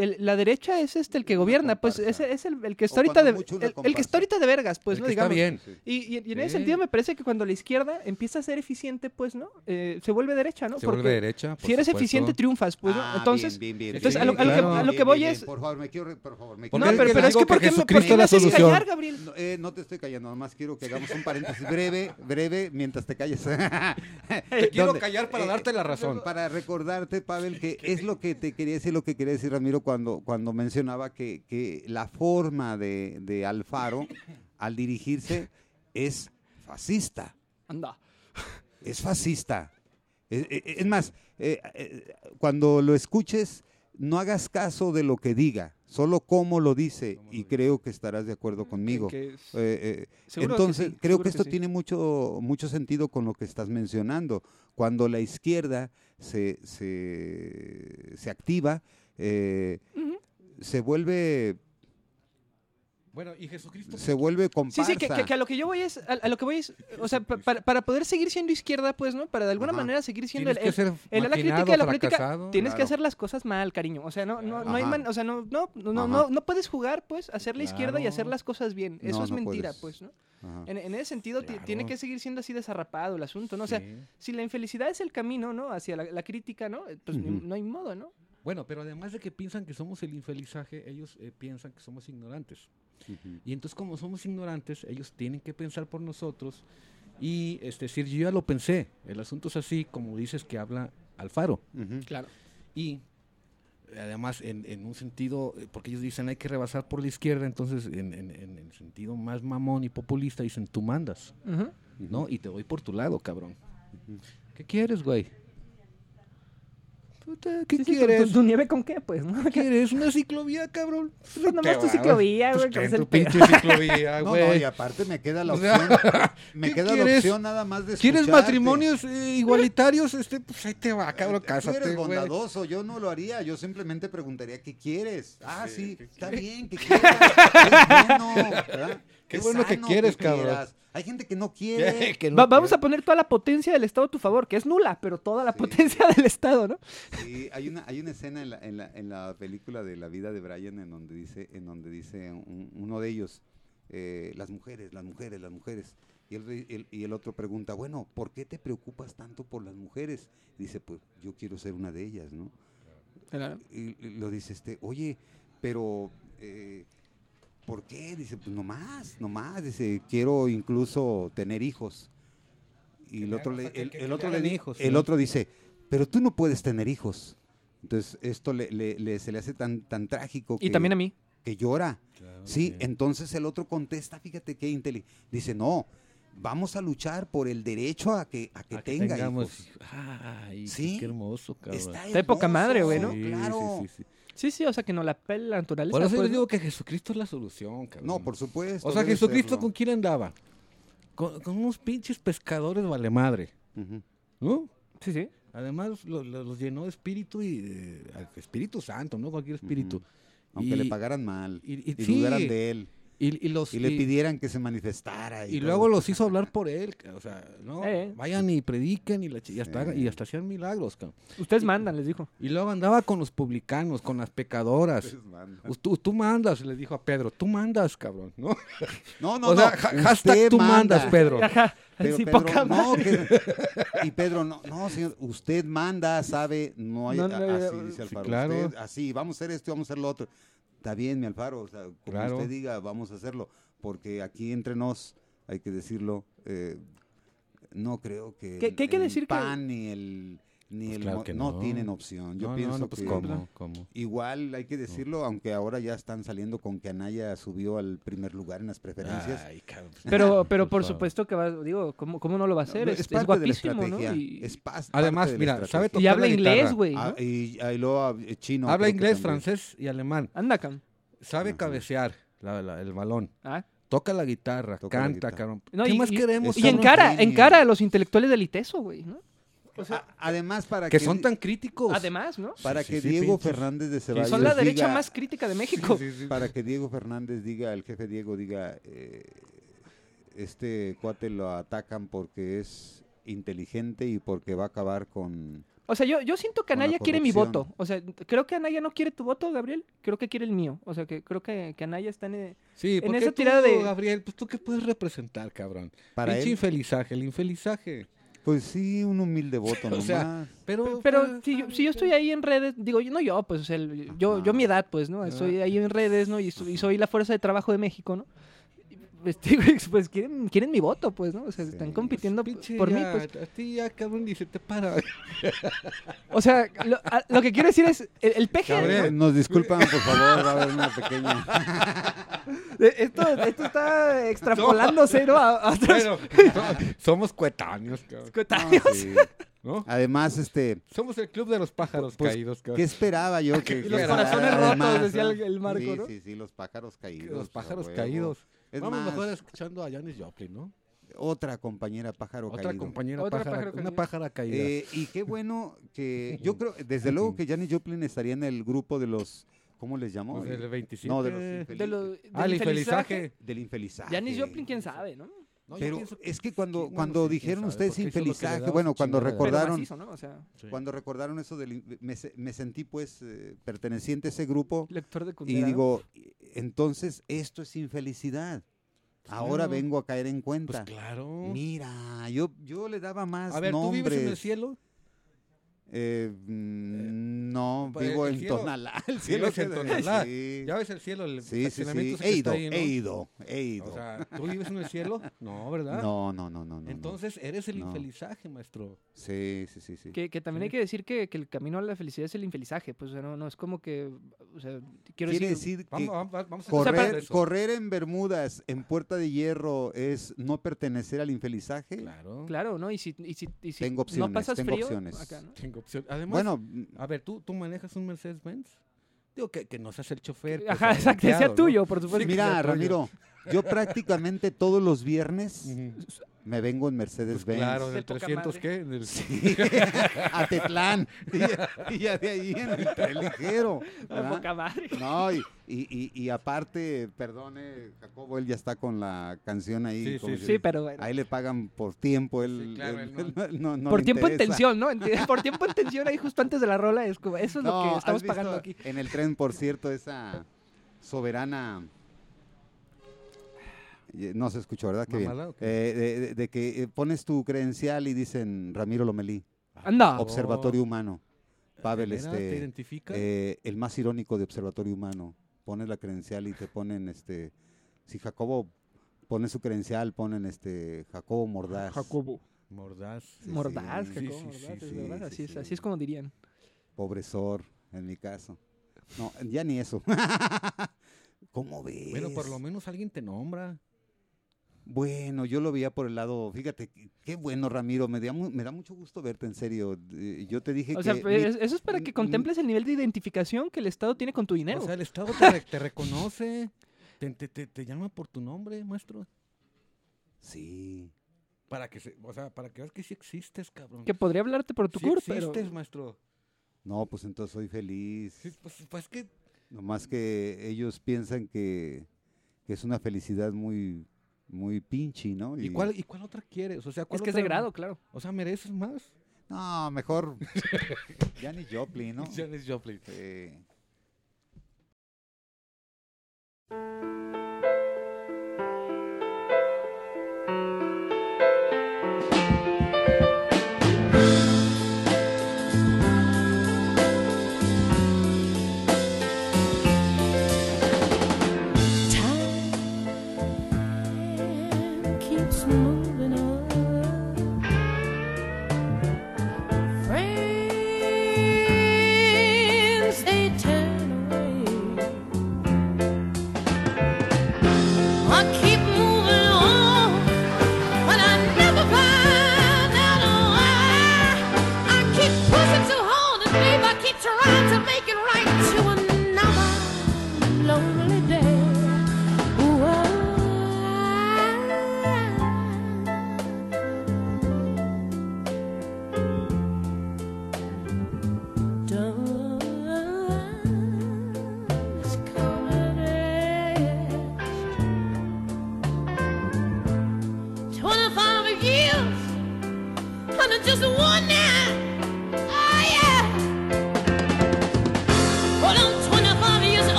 Speaker 5: el- la derecha es este el que
Speaker 4: Una
Speaker 5: gobierna, pues
Speaker 4: comparsa.
Speaker 5: es, es el, el que está
Speaker 4: O
Speaker 5: ahorita
Speaker 4: cuando
Speaker 5: de,
Speaker 4: mucho una
Speaker 5: el, el que está
Speaker 4: comparsa.
Speaker 5: ahorita de vergas, pues,
Speaker 3: El
Speaker 5: ¿no?
Speaker 3: que está
Speaker 5: Digamos.
Speaker 3: bien.
Speaker 5: Y, y- y en ese
Speaker 3: Sí.
Speaker 5: sentido me parece que cuando la izquierda empieza a ser eficiente, pues, ¿no? Eh, se vuelve derecha, ¿no?
Speaker 3: Se
Speaker 5: Porque
Speaker 3: vuelve derecha. por
Speaker 5: si eres
Speaker 3: supuesto.
Speaker 5: eficiente, triunfas, pues, ¿no?
Speaker 4: Ah,
Speaker 5: Entonces,
Speaker 4: bien, bien, bien,
Speaker 5: entonces,
Speaker 4: bien,
Speaker 5: a lo- a lo
Speaker 3: que-
Speaker 4: bien,
Speaker 3: a
Speaker 5: lo
Speaker 4: bien,
Speaker 5: que voy
Speaker 4: bien,
Speaker 5: es-
Speaker 4: bien. Por favor, me quiero... re- Por favor, me
Speaker 3: Porque
Speaker 5: no,
Speaker 3: es
Speaker 5: pero,
Speaker 3: que
Speaker 5: pero
Speaker 3: les
Speaker 5: es que
Speaker 3: digo
Speaker 5: ¿por
Speaker 3: que
Speaker 5: qué me, por qué
Speaker 3: Jesucristo
Speaker 5: me
Speaker 3: es la
Speaker 5: haces
Speaker 3: solución.
Speaker 5: callar, Gabriel?
Speaker 4: No, eh, no te estoy callando, nomás quiero que hagamos un paréntesis breve, breve, mientras te calles.
Speaker 3: Te quiero
Speaker 4: Donde-
Speaker 3: callar para
Speaker 4: eh,
Speaker 3: darte la razón.
Speaker 4: Para recordarte, Pavel, que es lo que te quería decir, lo que quería decir Ramiro cuando, cuando mencionaba que, que la forma de, de Alfaro al dirigirse es fascista.
Speaker 5: Anda.
Speaker 4: Es fascista. Es, es- es más, eh, eh, cuando lo escuches, no hagas caso de lo que diga, solo cómo lo dice, y creo que estarás de acuerdo conmigo.
Speaker 5: Que es-
Speaker 4: Eh, eh,
Speaker 5: Seguro que
Speaker 4: entonces,
Speaker 5: sí,
Speaker 4: creo
Speaker 5: seguro
Speaker 4: que esto
Speaker 5: sí.
Speaker 4: tiene mucho, mucho sentido con lo que estás mencionando. Cuando la izquierda se, se, se activa, eh,
Speaker 5: Ujú.
Speaker 4: se vuelve,
Speaker 3: Bueno, y Jesucristo.
Speaker 4: se vuelve
Speaker 5: Sí,
Speaker 4: comparsa.
Speaker 5: sí, que, que- que a lo que yo voy es, a, a lo que voy es, o sea, pa- para, para poder seguir siendo izquierda, pues, ¿no? Para de alguna
Speaker 4: Ajá.
Speaker 5: manera seguir siendo el,
Speaker 3: Tienes que
Speaker 5: el-
Speaker 3: ser
Speaker 5: el ala
Speaker 3: maquinado,
Speaker 5: crítica de la política,
Speaker 3: fracasado.
Speaker 5: tienes que
Speaker 4: Claro.
Speaker 5: hacer las cosas mal, cariño. O sea, no, no, no hay
Speaker 4: Ajá.
Speaker 5: man- o sea, no, no, no, no,
Speaker 4: Ajá.
Speaker 5: no, no puedes jugar, pues, hacer la izquierda y
Speaker 3: Claro.
Speaker 5: hacer las cosas bien. Eso
Speaker 4: No,
Speaker 5: es
Speaker 4: no
Speaker 5: mentira,
Speaker 4: puedes.
Speaker 5: pues, ¿no?
Speaker 4: Ajá.
Speaker 5: En, en ese sentido, ti-
Speaker 3: Claro.
Speaker 5: tiene que seguir siendo así desarrapado el asunto, ¿no? O sea,
Speaker 3: Sí.
Speaker 5: si la infelicidad es el camino, ¿no? Hacia la, la crítica, ¿no? Pues ni-
Speaker 4: Ujú.
Speaker 5: no hay modo, ¿no?
Speaker 3: Bueno, pero además de que piensan que somos el infelizaje, ellos eh, piensan que somos ignorantes.
Speaker 4: Ujú.
Speaker 3: Y entonces, como somos ignorantes, ellos tienen que pensar por nosotros. Y es decir, yo ya lo pensé. El asunto es así, como dices que habla Alfaro.
Speaker 4: Ujú.
Speaker 5: Claro.
Speaker 3: Y además, en, en un sentido, eh, porque ellos dicen hay que rebasar por la izquierda, entonces en, en- en el sentido más mamón y populista dicen tú mandas, ¿no? Y te voy por tu lado, cabrón. ¿Qué quieres, güey? Puta, ¿qué
Speaker 5: Sí, sí, tu-
Speaker 3: quieres?
Speaker 5: tu, tu nieve con qué, pues, ¿no?
Speaker 3: ¿Qué quieres? ¿Una ciclovía, cabrón?
Speaker 5: Pues nomás tu
Speaker 3: Te
Speaker 5: ciclovía,
Speaker 3: vas,
Speaker 5: güey,
Speaker 3: pues,
Speaker 5: que es
Speaker 3: ten
Speaker 5: el
Speaker 3: tu pinche
Speaker 5: pedo.
Speaker 3: ciclovía,
Speaker 4: No,
Speaker 3: güey.
Speaker 4: no, y aparte me queda la
Speaker 3: O sea,
Speaker 4: opción, me
Speaker 3: ¿qué
Speaker 4: queda la
Speaker 3: quieres?
Speaker 4: opción nada más de
Speaker 3: ¿Quieres
Speaker 4: escucharte.
Speaker 3: matrimonios eh, igualitarios? Este, pues ahí te va, cabrón,
Speaker 4: Tú
Speaker 3: cásate,
Speaker 4: eres
Speaker 3: güey.
Speaker 4: bondadoso, yo no lo haría, yo simplemente preguntaría ¿qué quieres? Ah, sí, está bien, que quieras, es bueno, ¿verdad?
Speaker 3: Qué
Speaker 4: Es
Speaker 3: bueno que
Speaker 4: sano
Speaker 3: quieres, cabrón.
Speaker 4: quieras. Hay gente que no quiere.
Speaker 3: Que no
Speaker 5: Va- vamos
Speaker 3: quiere.
Speaker 5: a poner toda la potencia del Estado a tu favor, que es nula, pero toda la
Speaker 4: Sí.
Speaker 5: potencia del Estado, ¿no?
Speaker 4: Sí, hay una, hay una escena en la, en, la, en la película de La vida de Brian en donde dice, en donde dice un- uno de ellos, eh, las mujeres, las mujeres, las mujeres. Y el, el- y el otro pregunta, bueno, ¿por qué te preocupas tanto por las mujeres? Y dice, pues yo quiero ser una de ellas, ¿no? Y, y lo dice este, oye, pero eh, ¿por qué? Dice, pues nomás, nomás, dice, quiero incluso tener hijos. Y
Speaker 3: Que
Speaker 4: el
Speaker 3: le
Speaker 4: otro,
Speaker 3: hagan-
Speaker 4: le,
Speaker 3: que-
Speaker 4: el,
Speaker 3: que-
Speaker 4: el
Speaker 3: que
Speaker 4: otro
Speaker 3: le
Speaker 4: le
Speaker 3: hagan
Speaker 4: di-
Speaker 3: hijos,
Speaker 4: el
Speaker 3: ¿no?
Speaker 4: otro dice, pero tú no puedes tener hijos. Entonces esto le, le- le- se le hace tan, tan trágico que,
Speaker 5: Y también a mí.
Speaker 4: que llora.
Speaker 3: Claro,
Speaker 4: Sí, entonces el otro contesta, fíjate qué inteligente. Dice, no, vamos a luchar por el derecho a que, a que
Speaker 3: A que
Speaker 4: tenga
Speaker 3: tengamos
Speaker 4: hijos.
Speaker 3: Ay,
Speaker 4: Sí.
Speaker 3: qué hermoso, cabrón.
Speaker 4: Está,
Speaker 5: Está de poca madre, güey, ¿no?
Speaker 3: Sí,
Speaker 4: Claro.
Speaker 3: sí, sí, sí.
Speaker 5: Sí, sí, o sea, que no la pela la naturaleza.
Speaker 3: Por eso
Speaker 5: pues,
Speaker 3: les
Speaker 5: ¿no?
Speaker 3: digo que Jesucristo es la solución, cabrón.
Speaker 4: No, por supuesto.
Speaker 3: O sea,
Speaker 4: debe
Speaker 3: Jesucristo
Speaker 4: serlo.
Speaker 3: ¿con quién andaba? Con, con unos pinches pescadores vale madre,
Speaker 4: Ujú.
Speaker 3: ¿no?
Speaker 5: Sí, sí.
Speaker 3: Además lo- lo- los llenó de espíritu y de, Espíritu Santo, ¿no? Cualquier espíritu.
Speaker 4: Ujú. Aunque
Speaker 3: Y-
Speaker 4: le pagaran mal
Speaker 3: y-
Speaker 4: y,
Speaker 3: y- sí.
Speaker 4: dudaran de él
Speaker 3: Y, y los
Speaker 4: y le
Speaker 3: y-
Speaker 4: pidieran que se manifestara. Y,
Speaker 3: y
Speaker 4: todo.
Speaker 3: luego los hizo hablar por él, ca- o sea, ¿no?
Speaker 5: Eh.
Speaker 3: Vayan y prediquen y, la ch- y hasta,
Speaker 4: Sí.
Speaker 3: y hasta hacían milagros, cabrón.
Speaker 5: Ustedes mandan, les dijo.
Speaker 3: Y luego andaba con los publicanos, con las pecadoras.
Speaker 4: Pues, manda.
Speaker 3: Us- Tú, tú mandas, le dijo a Pedro, tú mandas, cabrón, ¿no?
Speaker 4: No, no,
Speaker 3: o sea,
Speaker 4: no.
Speaker 3: ja-
Speaker 4: usted
Speaker 3: hashtag tú
Speaker 4: manda.
Speaker 3: mandas, Pedro.
Speaker 5: Ajá.
Speaker 4: Pero
Speaker 5: Sí,
Speaker 4: Pedro,
Speaker 5: poca
Speaker 4: no,
Speaker 5: madre.
Speaker 4: que- y Pedro, no, no, señor, usted manda, sabe, no hay,
Speaker 5: No,
Speaker 4: a-
Speaker 5: no,
Speaker 4: así
Speaker 5: no,
Speaker 4: dice
Speaker 3: sí,
Speaker 4: Alfaro,
Speaker 3: claro.
Speaker 4: usted, así, vamos a hacer esto, vamos a hacer lo otro. Está bien, mi Alfaro, o sea, como
Speaker 3: Claro.
Speaker 4: usted diga, vamos a hacerlo, porque aquí entre nos, hay que decirlo, eh, no creo que
Speaker 5: ¿Qué- qué hay que
Speaker 4: el
Speaker 5: decir que-
Speaker 4: PAN ni el, ni
Speaker 3: Pues
Speaker 4: el
Speaker 3: claro
Speaker 4: mo-
Speaker 3: que
Speaker 4: no,
Speaker 3: no.
Speaker 4: tienen opción. Yo
Speaker 3: no,
Speaker 4: pienso
Speaker 3: no, no, pues
Speaker 4: que
Speaker 3: ¿cómo? ¿Cómo?
Speaker 4: igual hay que decirlo, aunque ahora ya están saliendo con que Anaya subió al primer lugar en las preferencias.
Speaker 3: Ay, cabrón, pues,
Speaker 5: Pero, pero por
Speaker 3: favor.
Speaker 5: supuesto que va, digo, ¿cómo, cómo no lo va a hacer?
Speaker 4: No,
Speaker 5: es, es
Speaker 4: parte
Speaker 5: guapísimo,
Speaker 4: de la
Speaker 5: ¿no?
Speaker 4: estrategia.
Speaker 5: Y,
Speaker 4: Es pas-
Speaker 3: Además,
Speaker 4: parte de la
Speaker 3: mira,
Speaker 4: estrategia.
Speaker 3: sabe
Speaker 5: y
Speaker 3: tocar
Speaker 5: habla
Speaker 3: la
Speaker 5: inglés,
Speaker 3: guitarra.
Speaker 5: güey, ¿no?
Speaker 4: Ah, y, y luego eh, chino.
Speaker 3: Habla
Speaker 4: creo que
Speaker 3: inglés,
Speaker 4: también.
Speaker 3: francés y alemán.
Speaker 5: Anda, cam.
Speaker 3: Sabe
Speaker 4: Ajá.
Speaker 3: cabecear la- la- el balón.
Speaker 5: Ah.
Speaker 3: Toca la guitarra,
Speaker 4: Toca la
Speaker 3: canta,
Speaker 4: guitarra.
Speaker 3: cabrón.
Speaker 5: No,
Speaker 3: ¿Qué
Speaker 5: y-
Speaker 3: más
Speaker 5: y-
Speaker 3: queremos?
Speaker 4: Es
Speaker 5: Y
Speaker 4: un
Speaker 3: cabrón?
Speaker 5: encara,
Speaker 4: genio.
Speaker 5: encara a los intelectuales del ITESO, güey, ¿no? O sea,
Speaker 4: A- además, para
Speaker 3: Que
Speaker 4: que,
Speaker 3: son tan críticos.
Speaker 5: además, ¿no?
Speaker 4: para
Speaker 3: Sí,
Speaker 4: que
Speaker 3: sí,
Speaker 4: Diego
Speaker 3: pinches.
Speaker 4: Fernández de Ceballos
Speaker 5: Son la derecha
Speaker 4: diga-
Speaker 5: más crítica de México.
Speaker 4: para que Diego Fernández diga, el jefe Diego diga, eh, este cuate lo atacan porque es inteligente y porque va a acabar con,
Speaker 5: O sea, yo, yo siento que
Speaker 4: Con la
Speaker 5: Anaya quiere mi
Speaker 4: corrupción.
Speaker 5: voto. O sea, creo que Anaya no quiere tu voto, Gabriel. Creo que quiere el mío. O sea, que creo que, que Anaya está en... eh,
Speaker 3: Sí,
Speaker 5: en
Speaker 3: porque
Speaker 5: esa
Speaker 3: tú,
Speaker 5: tirada de-
Speaker 3: Gabriel, pues tú qué puedes representar, cabrón.
Speaker 4: Para
Speaker 3: Pinche
Speaker 4: él,
Speaker 3: infelizaje, el infelizaje.
Speaker 4: pues sí, un humilde voto
Speaker 3: O
Speaker 4: nomás.
Speaker 3: sea, Pero,
Speaker 5: Pero si yo, si yo estoy ahí en redes, digo, yo- no yo, pues, o sea, el- yo, yo mi edad, pues, ¿no? Estoy ahí en redes, ¿no? Y, so- y soy la fuerza de trabajo de México, ¿no? Este, güey, pues quieren, quieren mi voto, pues, ¿no? O sea,
Speaker 4: Sí.
Speaker 5: están compitiendo p-
Speaker 3: pinche,
Speaker 5: por mí,
Speaker 3: ya,
Speaker 5: pues.
Speaker 3: a ti ya, cabrón, ni se te para.
Speaker 5: O sea, lo, a- lo que quiero decir es, el, el P G...
Speaker 4: Gabriel, nos disculpan, por favor, va a haber una pequeña...
Speaker 5: eh, Esto, esto está extrapolándose, ¿no? A, a otras
Speaker 3: Bueno, somos coetáneos, cabrón.
Speaker 5: coetáneos.
Speaker 4: No, sí.
Speaker 3: ¿No?
Speaker 4: Además, este,
Speaker 3: Somos el club de los pájaros
Speaker 4: Pues,
Speaker 3: caídos, cabrón.
Speaker 4: ¿qué esperaba yo? Que,
Speaker 5: Y los
Speaker 4: que-
Speaker 5: corazones
Speaker 4: además,
Speaker 5: rotos, decía
Speaker 4: ¿no?
Speaker 5: el- el Marco,
Speaker 4: sí,
Speaker 5: ¿no?
Speaker 4: Sí, sí, los pájaros caídos.
Speaker 3: Los pájaros
Speaker 4: a huevo.
Speaker 3: caídos.
Speaker 4: Es
Speaker 3: Vamos
Speaker 4: más,
Speaker 3: mejor escuchando a Janis Joplin, ¿no?
Speaker 4: otra compañera pájaro
Speaker 3: Otra
Speaker 4: caído.
Speaker 3: compañera
Speaker 5: Otra
Speaker 3: pájara,
Speaker 5: pájaro
Speaker 3: una
Speaker 5: caída.
Speaker 3: pájara caída.
Speaker 4: Eh, y qué bueno que yo creo, desde luego que Janis Joplin estaría en el grupo de los, ¿cómo les llamó?
Speaker 3: Pues del veintisiete.
Speaker 4: No, de los infelices.
Speaker 5: De lo, del
Speaker 3: Ah, el
Speaker 5: infelizaje.
Speaker 3: infelizaje.
Speaker 4: Del infelizaje.
Speaker 5: Janis Joplin, quién sabe, ¿no?
Speaker 3: No, yo
Speaker 4: Pero
Speaker 3: pienso que-
Speaker 4: es que cuando,
Speaker 3: sí, bueno,
Speaker 4: cuando
Speaker 3: sí, quién
Speaker 4: dijeron
Speaker 3: sabe,
Speaker 4: ustedes
Speaker 3: porque eso es lo que le
Speaker 4: infelizaje,
Speaker 3: da
Speaker 4: bueno,
Speaker 3: su
Speaker 4: cuando
Speaker 3: chingadera.
Speaker 5: Pero
Speaker 4: recordaron,
Speaker 5: macizo, ¿no? O sea,
Speaker 3: Sí.
Speaker 4: cuando recordaron eso del, in- me, se- me sentí pues eh, perteneciente a ese grupo
Speaker 5: lector de
Speaker 4: y
Speaker 5: Kundera, ¿no?
Speaker 4: digo, entonces esto es infelicidad. Ahora
Speaker 3: Claro.
Speaker 4: vengo a caer en
Speaker 3: Pues
Speaker 4: cuenta.
Speaker 3: claro.
Speaker 4: Mira, yo, yo le daba más
Speaker 3: A ver, ¿tú
Speaker 4: nombres.
Speaker 3: vives en el cielo?
Speaker 4: Eh, mm, no,
Speaker 3: pues,
Speaker 4: vivo
Speaker 3: el
Speaker 4: en
Speaker 3: cielo-
Speaker 4: Tonalá. El
Speaker 3: Sí,
Speaker 4: cielo
Speaker 3: vives en
Speaker 4: que-
Speaker 3: Tonalá.
Speaker 4: Sí,
Speaker 3: Ya ves el cielo, el
Speaker 4: sí, sí, sí.
Speaker 3: estacionamiento ese
Speaker 4: He
Speaker 3: que
Speaker 4: ido,
Speaker 3: está ahí, ¿no?
Speaker 4: he ido, he ido.
Speaker 3: O sea, ¿tú vives en el cielo? No, ¿verdad?
Speaker 4: no, no, no, no, no.
Speaker 3: Entonces eres el
Speaker 4: No.
Speaker 3: infelizaje, maestro.
Speaker 4: Sí, sí, sí, sí.
Speaker 5: Que, que también
Speaker 3: Sí.
Speaker 5: hay que decir que, que el camino a la felicidad es el infelizaje, pues, o sea, no, no es como que, o sea, quiero
Speaker 4: Quiere
Speaker 5: decir,
Speaker 4: decir
Speaker 3: Vamos,
Speaker 4: que
Speaker 3: vamos, vamos a
Speaker 4: correr,
Speaker 3: separar eso.
Speaker 4: correr en Bermudas, en Puerta de Hierro, es no pertenecer al infelizaje.
Speaker 3: Claro.
Speaker 5: claro, ¿no? Y si, y si, y si
Speaker 4: Tengo opciones,
Speaker 5: no pasas
Speaker 4: tengo
Speaker 5: frío,
Speaker 4: opciones.
Speaker 5: acá, ¿no?
Speaker 3: Tengo opción. Además,
Speaker 4: Bueno,
Speaker 3: a ver, ¿tú, tú manejas un Mercedes-Benz? Digo que, que no seas el chofer. pues,
Speaker 5: Ajá,
Speaker 3: el
Speaker 5: exacto, que sea
Speaker 3: empleado, ¿no?
Speaker 5: tuyo, por supuesto.
Speaker 3: Sí, que
Speaker 4: mira,
Speaker 3: sea tuyo.
Speaker 4: Ramiro, yo prácticamente todos los viernes
Speaker 3: Ujú.
Speaker 4: me vengo en
Speaker 3: Pues
Speaker 4: Mercedes-Benz.
Speaker 3: claro,
Speaker 5: De
Speaker 3: del
Speaker 5: poca
Speaker 3: trescientos,
Speaker 5: madre.
Speaker 3: ¿qué? Del-
Speaker 4: a Tetlán. Y ya, y ya de ahí en el tren ligero.
Speaker 5: Ah,
Speaker 4: ¿verdad?
Speaker 5: poca madre.
Speaker 4: No, y, y, y, y aparte, perdone, Jacobo, él ya está con la canción ahí.
Speaker 3: Sí,
Speaker 4: como
Speaker 3: sí,
Speaker 4: si-
Speaker 5: Sí, pero bueno.
Speaker 4: Ahí le pagan por tiempo. Él,
Speaker 3: Sí, claro,
Speaker 4: él-
Speaker 3: él
Speaker 4: él no- no
Speaker 5: por
Speaker 4: le
Speaker 5: tiempo en
Speaker 4: interesa.
Speaker 5: tensión, ¿no? Enti- Por tiempo en tensión ahí justo antes de la rola, es como, eso es lo
Speaker 4: No,
Speaker 5: que
Speaker 4: ¿has
Speaker 5: estamos
Speaker 4: visto
Speaker 5: pagando aquí.
Speaker 4: En el tren, por cierto, esa soberana. eh, No se escuchó, ¿verdad? Qué bien.
Speaker 3: ¿Mamada o qué?
Speaker 4: Eh, de, de- de que eh, pones tu credencial y dicen Ramiro Lomelí,
Speaker 5: Anda.
Speaker 3: Oh.
Speaker 4: Observatorio Humano. Pavel,
Speaker 3: ¿De veras? ¿Te
Speaker 4: este,
Speaker 3: identifica?
Speaker 4: eh, el más irónico de Observatorio Humano. Pones la credencial y te ponen, este, si Jacobo pone su credencial, ponen, este, Jacobo Mordaz.
Speaker 5: Jacobo.
Speaker 3: Mordaz.
Speaker 4: Sí,
Speaker 5: Mordaz,
Speaker 4: sí,
Speaker 5: Jacobo,
Speaker 3: sí,
Speaker 5: Mordaz,
Speaker 3: sí,
Speaker 5: es
Speaker 4: sí,
Speaker 5: verdad,
Speaker 4: sí,
Speaker 5: así, es,
Speaker 4: sí.
Speaker 5: así es como dirían.
Speaker 4: Pobresor, en mi caso. No, ya ni eso. ¿Cómo ves?
Speaker 3: Bueno, por lo menos alguien te nombra.
Speaker 4: Bueno, yo lo veía por el lado, fíjate, qué- qué bueno, Ramiro, me da, mu- me da mucho gusto verte, en serio. Eh, Yo te dije
Speaker 5: O
Speaker 4: que...
Speaker 5: sea,
Speaker 4: mi-
Speaker 5: pues, eso es para que
Speaker 4: mm,
Speaker 5: contemples el nivel de identificación que el Estado tiene con tu dinero.
Speaker 3: O sea, el Estado te, re- te reconoce. Te, te, te, te llama por tu nombre, maestro.
Speaker 4: Sí.
Speaker 3: Para que, se, o sea, para que veas que sí existes, cabrón.
Speaker 5: que podría hablarte por tu
Speaker 3: sí
Speaker 5: C U R,
Speaker 3: existes,
Speaker 5: pero...
Speaker 3: maestro.
Speaker 4: No, pues entonces soy feliz.
Speaker 3: Sí, pues, pues que
Speaker 4: Nomás que ellos piensan que, que es una felicidad muy, muy pinchi, ¿no?
Speaker 3: ¿Y cuál, ¿Y cuál otra quieres? O sea, ¿cuál
Speaker 5: Es que es de
Speaker 3: otra-
Speaker 5: grado, claro.
Speaker 3: O sea, ¿mereces más?
Speaker 4: No, mejor Janis Joplin, ¿no?
Speaker 3: Janis Joplin.
Speaker 4: Sí.
Speaker 6: Time keeps moving on. Friends, they turn away.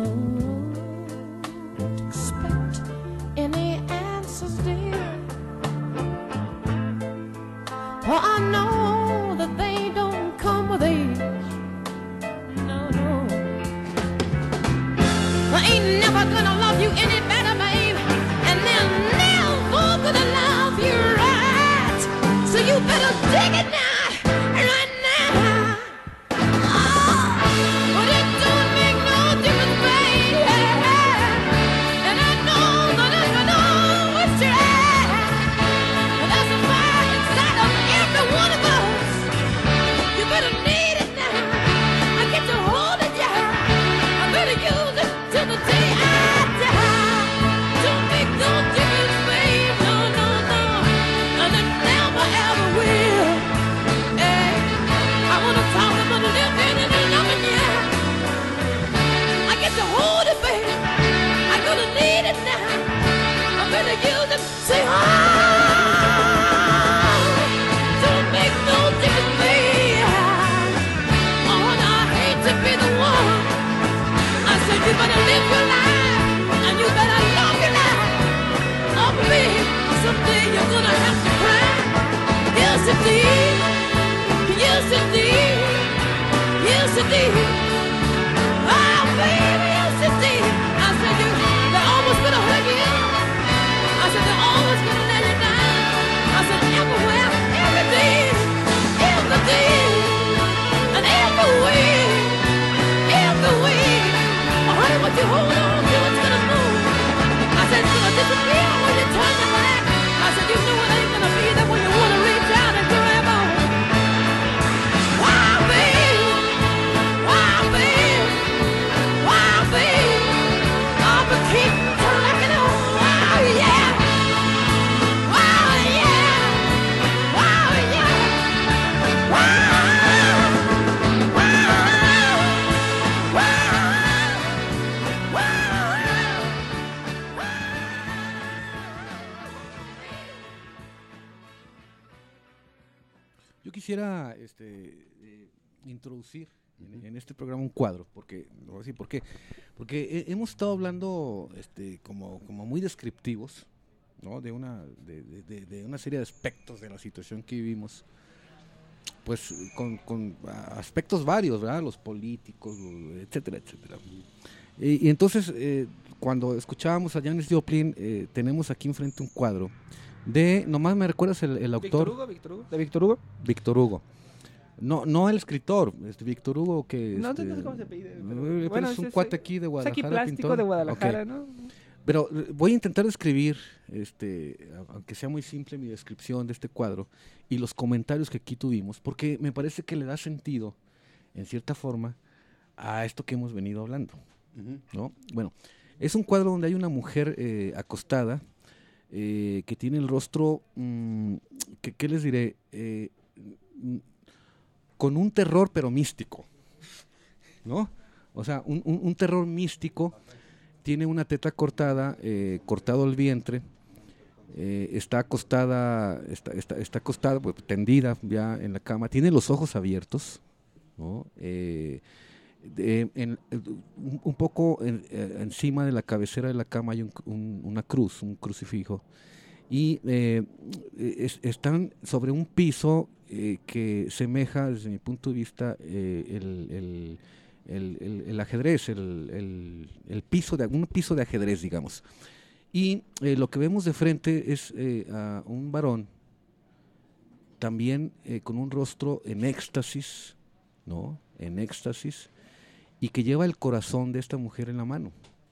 Speaker 6: don't expect any answers, dear. For I know that they don't come with age. No, no. I ain't never gonna love you any better, babe. And they're never gonna love you right. So you better dig it now. Right now. Oh, but it don't make no difference, baby. And I know that I can always try. But there's a fire inside of every one of us. You better need it now. I get to hold it, yeah. I better use it till the day I die. Don't make no difference, babe. No, no, no. And it never ever will. Hey, I wanna talk about the living and the loving, yeah. I get to hold it, baby. I'm gonna need it now. I'm gonna use it. Say, oh, don't make no difference, baby. Oh, and I hate to be the one. I said you better live your life and you better love your life. Oh, baby, someday you're gonna have to cry. Yes, indeed. Yes, indeed. Yes, indeed. Oh, baby, yes, indeed. I said you, they're always gonna hurt you. I said they're always gonna let you down. I said everywhere, every day, every day, and every way, every way. Oh, honey, what you hold on to, it's gonna move. I said it's gonna disappear when you turn your back. I said you know it ain't gonna be there when you wanna reach out and grab on. Wow, babe. Wow, babe. Wow, babe. Oh, but keep trucking on. Wow, yeah. Wow, yeah. Wow, yeah. Wow. Wow. Wow.
Speaker 3: Yo quisiera este, eh, introducir en, en este programa un cuadro, porque, lo voy a decir, ¿por qué? Porque he- hemos estado hablando este, como, como muy descriptivos, ¿no? de, una, de, de- de- de una serie de aspectos de la situación que vivimos, pues con, con ah, aspectos varios, ¿verdad? Los políticos, lo- etcétera, etcétera. Y, y entonces, eh, cuando escuchábamos a Janis Joplin, eh, tenemos aquí enfrente un cuadro de, nomás me recuerdas el, el autor.
Speaker 5: Víctor Hugo, Víctor Hugo. ¿De Víctor Hugo?
Speaker 3: Víctor Hugo. No, no el escritor, este Víctor Hugo que
Speaker 5: No,
Speaker 3: este,
Speaker 5: no sé cómo se apellida, pero-
Speaker 3: eh, pero
Speaker 5: bueno,
Speaker 3: es un
Speaker 5: es-
Speaker 3: cuate aquí de
Speaker 5: Es
Speaker 3: Guadalajara.
Speaker 5: aquí plástico
Speaker 3: pintor.
Speaker 5: de Guadalajara,
Speaker 3: Ok.
Speaker 5: ¿no?
Speaker 3: Pero eh, voy a intentar describir, este, a- aunque sea muy simple mi descripción de este cuadro y los comentarios que aquí tuvimos, porque me parece que le da sentido, en cierta forma, a esto que hemos venido hablando,
Speaker 4: Ujú.
Speaker 3: ¿no? Bueno, es un cuadro donde hay una mujer eh, acostada eh, que tiene el rostro, mm, que, ¿qué les diré? Eh, mm, con un terror pero místico, ¿no? O sea, un, un- un terror místico. Tiene una teta cortada, eh, cortado el vientre, eh, está acostada, está, está, está acostada, pues, tendida ya en la cama, tiene los ojos abiertos, ¿no? Eh, de- en- un, un poco en- eh, encima de la cabecera de la cama hay un- un- una cruz, un crucifijo, y eh, es- están sobre un piso eh, que semeja, desde mi punto de vista, eh, el, el- el- el- el ajedrez, el, el- el piso de un piso de ajedrez, digamos. Y eh, lo que vemos de frente es eh, a un varón también eh, con un rostro en éxtasis, ¿no? En éxtasis, y que lleva el corazón de esta mujer en la mano.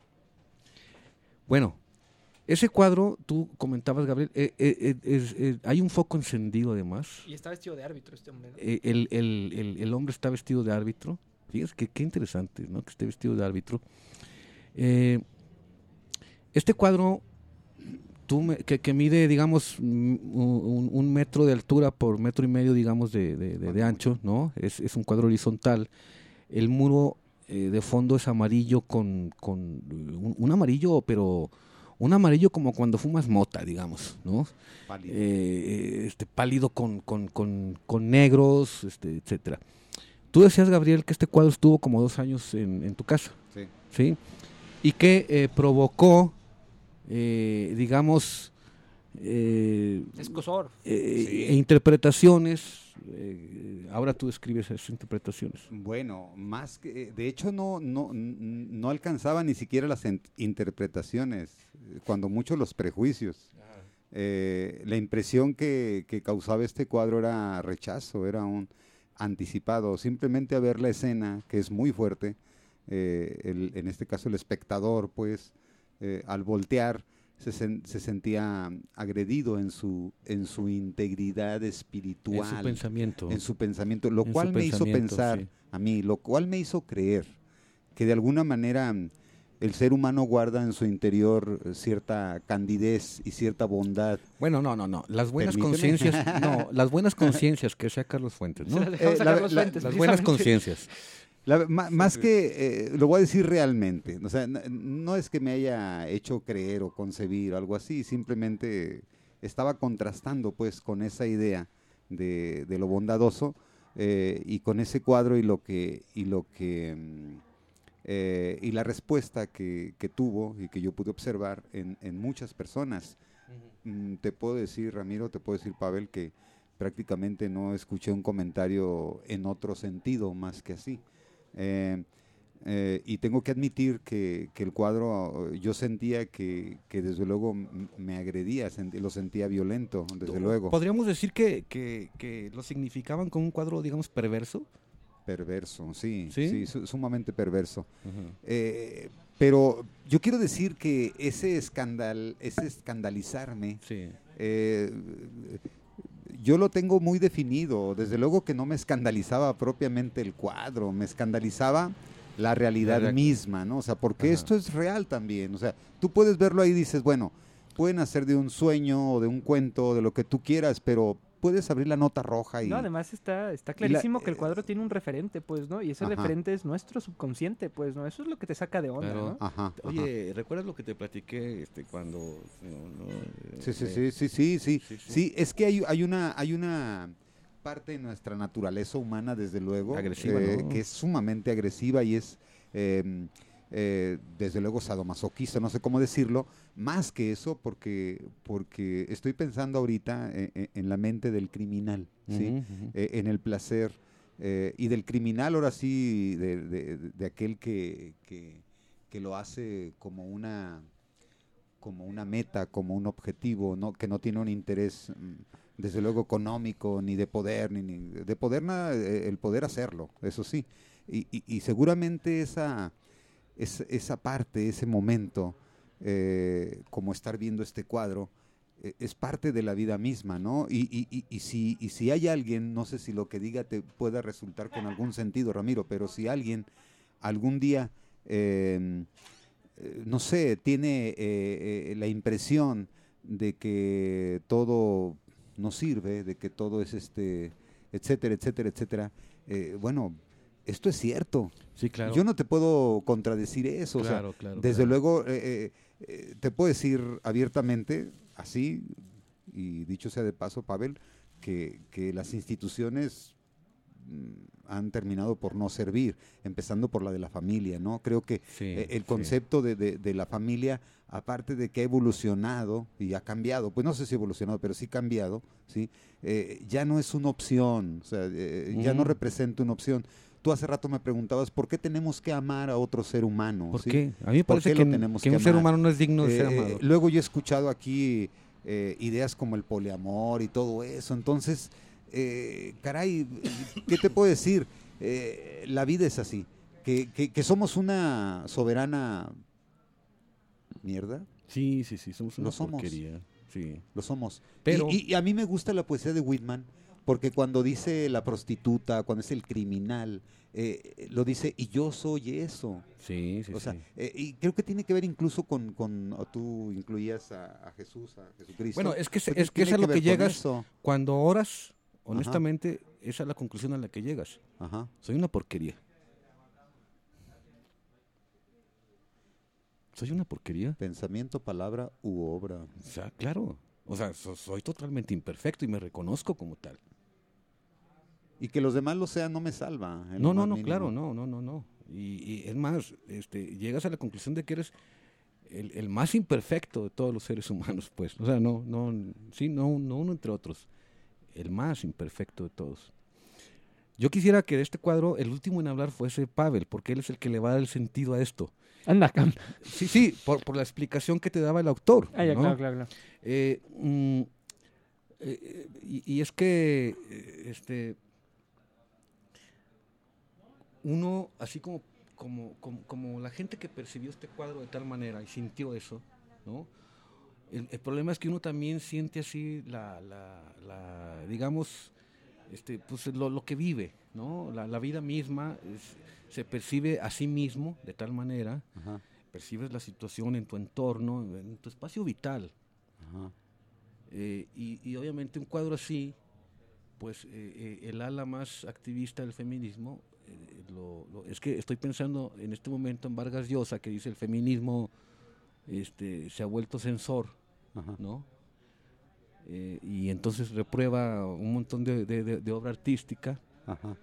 Speaker 3: Bueno, ese cuadro, tú comentabas, Gabriel, eh, eh, eh, es- eh, hay un foco encendido además.
Speaker 5: Y está vestido de árbitro este hombre, ¿no?
Speaker 3: Eh, el, el- el- el hombre está vestido de árbitro. Fíjense que qué interesante, ¿no? Que esté vestido de árbitro. Eh, este cuadro tú me- que, que mide, digamos, mm, un, un metro de altura por metro y medio, digamos, de, de- de- de ancho, ¿no? Es, es un cuadro horizontal. El muro eh, de fondo es amarillo con, con un, un amarillo, pero un amarillo como cuando fumas mota, digamos, ¿no?
Speaker 4: Pálido.
Speaker 3: Eh, este, pálido con, con, con, con negros, este, etcétera. Tú decías, Gabriel, que este cuadro estuvo como dos años en, en tu casa.
Speaker 4: Sí.
Speaker 3: ¿sí? Y que eh, provocó, eh, digamos, eh,
Speaker 5: Escosor.
Speaker 3: eh,
Speaker 4: Sí.
Speaker 3: e interpretaciones. Eh, ahora tú escribes esas interpretaciones.
Speaker 4: Bueno, más que, de hecho no, no, n- no alcanzaba ni siquiera las en- interpretaciones, eh, cuando mucho los prejuicios. Eh, la impresión que, que causaba este cuadro era rechazo, era un anticipado. Simplemente a ver la escena, que es muy fuerte, eh, el- en este caso el espectador, pues, eh, al voltear, se, sen- se sentía agredido en su, en su integridad espiritual.
Speaker 3: En su pensamiento.
Speaker 4: En su pensamiento, lo
Speaker 3: En
Speaker 4: cual
Speaker 3: su
Speaker 4: me hizo
Speaker 3: pensamiento,
Speaker 4: pensar
Speaker 3: sí.
Speaker 4: a mí, lo cual me hizo creer que de alguna manera mm, el ser humano guarda en su interior eh, cierta candidez y cierta bondad.
Speaker 3: Bueno, no, no, no. Las buenas
Speaker 4: Permíteme.
Speaker 3: conciencias, no, las buenas conciencias que sea Carlos Fuentes, ¿no?
Speaker 5: Se las dejamos
Speaker 4: Eh,
Speaker 5: a
Speaker 4: la-
Speaker 5: Carlos
Speaker 4: la-
Speaker 5: Fuentes,
Speaker 3: Las buenas
Speaker 5: precisamente.
Speaker 3: conciencias.
Speaker 4: La- ma- más que, eh, lo voy a decir realmente, o sea, n- no es que me haya hecho creer o concebir o algo así, simplemente estaba contrastando pues con esa idea de, de lo bondadoso eh, y con ese cuadro y lo que, y lo que, mm, eh, y la respuesta que, que tuvo y que yo pude observar en, en muchas personas. Mm, Te puedo decir, Ramiro, te puedo decir, Pavel, que prácticamente no escuché un comentario en otro sentido más que así. Eh, eh, y tengo que admitir que, que el cuadro, eh, yo sentía que, que desde luego m- me agredía, sentí- lo sentía violento, desde luego,
Speaker 3: Podríamos decir que, que, que lo significaban como un cuadro, digamos, perverso.
Speaker 4: perverso, sí,
Speaker 3: ¿Sí?
Speaker 4: sí, su- sumamente perverso. Eh, pero yo quiero decir que ese escandal, ese escandalizarme,
Speaker 3: Sí.
Speaker 4: eh, yo lo tengo muy definido. Desde luego que no me escandalizaba propiamente el cuadro, me escandalizaba la realidad
Speaker 3: La reac-
Speaker 4: misma, ¿no? O sea, porque
Speaker 3: Ajá.
Speaker 4: esto es real también. O sea, tú puedes verlo ahí y dices, bueno, pueden hacer de un sueño o de un cuento, de lo que tú quieras, pero puedes abrir la nota roja y...
Speaker 5: No, además está, está
Speaker 4: y la-
Speaker 5: clarísimo que el cuadro tiene un referente, pues, ¿no? Y ese
Speaker 4: Ajá.
Speaker 5: referente es nuestro subconsciente, pues, ¿no? Eso es lo que te saca de onda,
Speaker 3: Claro.
Speaker 5: ¿no?
Speaker 4: Ajá, ajá.
Speaker 3: Oye, ¿recuerdas lo que te platiqué este, cuando... no, no, eh,
Speaker 4: Sí, sí,
Speaker 3: eh,
Speaker 4: sí, sí, sí, sí.
Speaker 3: sí, sí.
Speaker 4: Sí, es que hay, hay una, hay una parte de nuestra naturaleza humana, desde luego,
Speaker 3: Agresiva,
Speaker 4: eh,
Speaker 3: ¿no?
Speaker 4: que es sumamente agresiva y es, eh, eh, desde luego, sadomasoquista, no sé cómo decirlo, más que eso, porque, porque estoy pensando ahorita eh, eh, en la mente del criminal, ¿sí?
Speaker 3: Ujú, ujú.
Speaker 4: Eh, en el placer eh, y del criminal, ahora sí, de, de- de aquel que, que, que lo hace como una como una meta, como un objetivo, ¿no? Que no tiene un interés, mm, desde luego, económico, ni de poder, ni, ni de poder, nada, eh, el poder hacerlo, eso sí. Y, y- y seguramente esa, es- esa parte, ese momento, eh, como estar viendo este cuadro, eh, es parte de la vida misma, ¿no? Y, y- y- y si, y si hay alguien, no sé si lo que diga te pueda resultar con algún sentido, Ramiro, pero si alguien algún día... eh, eh, no sé, tiene eh, eh, la impresión de que todo no sirve, de que todo es este, etcétera, etcétera, etcétera. Eh, bueno, esto es cierto.
Speaker 3: Sí, claro.
Speaker 4: Yo no te puedo contradecir eso. o sea,
Speaker 3: Claro, claro,
Speaker 4: desde
Speaker 3: claro.
Speaker 4: luego, eh, eh, eh, te puedo decir abiertamente, así, y dicho sea de paso, Pavel, que, que las instituciones mm, han terminado por no servir, empezando por la de la familia, ¿no? Creo que
Speaker 3: Sí,
Speaker 4: eh, el
Speaker 3: sí.
Speaker 4: concepto de, de- de la familia, aparte de que ha evolucionado y ha cambiado, pues no sé si evolucionado, pero sí cambiado, ¿sí? Eh, ya no es una opción, o sea, eh, ya no
Speaker 3: Ujú.
Speaker 4: representa una opción. Tú hace rato me preguntabas, ¿por qué tenemos que amar a otro ser humano?
Speaker 3: ¿Por
Speaker 4: ¿sí?
Speaker 3: qué? A mí me
Speaker 4: ¿Por
Speaker 3: parece
Speaker 4: qué
Speaker 3: que,
Speaker 4: lo tenemos
Speaker 3: que
Speaker 4: que
Speaker 3: un ser
Speaker 4: amar?
Speaker 3: humano no es digno de ser
Speaker 4: Eh,
Speaker 3: amado.
Speaker 4: luego yo he escuchado aquí eh, ideas como el poliamor y todo eso. Entonces, eh, caray, ¿qué te puedo decir? Eh, la vida es así. Que, que- que somos una soberana mierda,
Speaker 3: Sí, sí, sí, somos una
Speaker 4: Lo somos.
Speaker 3: porquería. Sí.
Speaker 4: lo somos.
Speaker 3: Pero-
Speaker 4: Y, y a mí me gusta la poesía de Whitman, porque cuando dice la prostituta, cuando es el criminal, eh, lo dice, y yo soy eso.
Speaker 3: Sí, sí,
Speaker 4: O sea,
Speaker 3: sí.
Speaker 4: eh, y creo que tiene que ver incluso con, con o tú incluías a, a Jesús, a Jesucristo.
Speaker 3: Bueno, es que, se-
Speaker 4: Creo
Speaker 3: es, que es
Speaker 4: tiene
Speaker 3: a lo
Speaker 4: ver
Speaker 3: que
Speaker 4: con
Speaker 3: llegas
Speaker 4: eso.
Speaker 3: cuando oras, honestamente, esa es la conclusión a la que llegas.
Speaker 4: Ajá.
Speaker 3: Soy una porquería. Soy una porquería.
Speaker 4: Pensamiento, palabra u obra.
Speaker 3: O sea, claro. O sea, so- soy totalmente imperfecto y me reconozco como tal.
Speaker 4: Y que los demás lo sean no me salva. en
Speaker 3: No,
Speaker 4: lo
Speaker 3: no,
Speaker 4: más
Speaker 3: no,
Speaker 4: mínimo.
Speaker 3: claro, no, no, no, no. Y, y es más, este, llegas a la conclusión de que eres el, el más imperfecto de todos los seres humanos, pues. O sea, no, no, sí, no, no uno entre otros. El más imperfecto de todos. Yo quisiera que de este cuadro, el último en hablar fuese Pavel, porque él es el que le va a dar el sentido a esto.
Speaker 5: Anda, acá.
Speaker 3: Sí, sí, por, por la explicación que te daba el autor.
Speaker 5: Ah, ya,
Speaker 3: ¿no?
Speaker 5: claro, claro, claro.
Speaker 3: Eh, mm, eh, y, y es que, eh, este, uno, así como, como, como, como la gente que percibió este cuadro de tal manera y sintió eso, ¿no? El, el problema es que uno también siente así la, la, la digamos, este, pues lo, lo que vive, ¿no? La, la vida misma es, se percibe a sí mismo de tal manera,
Speaker 4: Ajá.
Speaker 3: percibes la situación en tu entorno, en tu espacio vital.
Speaker 4: Ajá.
Speaker 3: Eh, y, y obviamente un cuadro así, pues eh, eh, el ala más activista del feminismo, eh, lo, lo, es que estoy pensando en este momento en Vargas Llosa, que dice el feminismo este, se ha vuelto censor,
Speaker 4: Ajá.
Speaker 3: ¿no? Eh, y entonces reprueba un montón de, de, de, de obra artística.
Speaker 4: Ajá.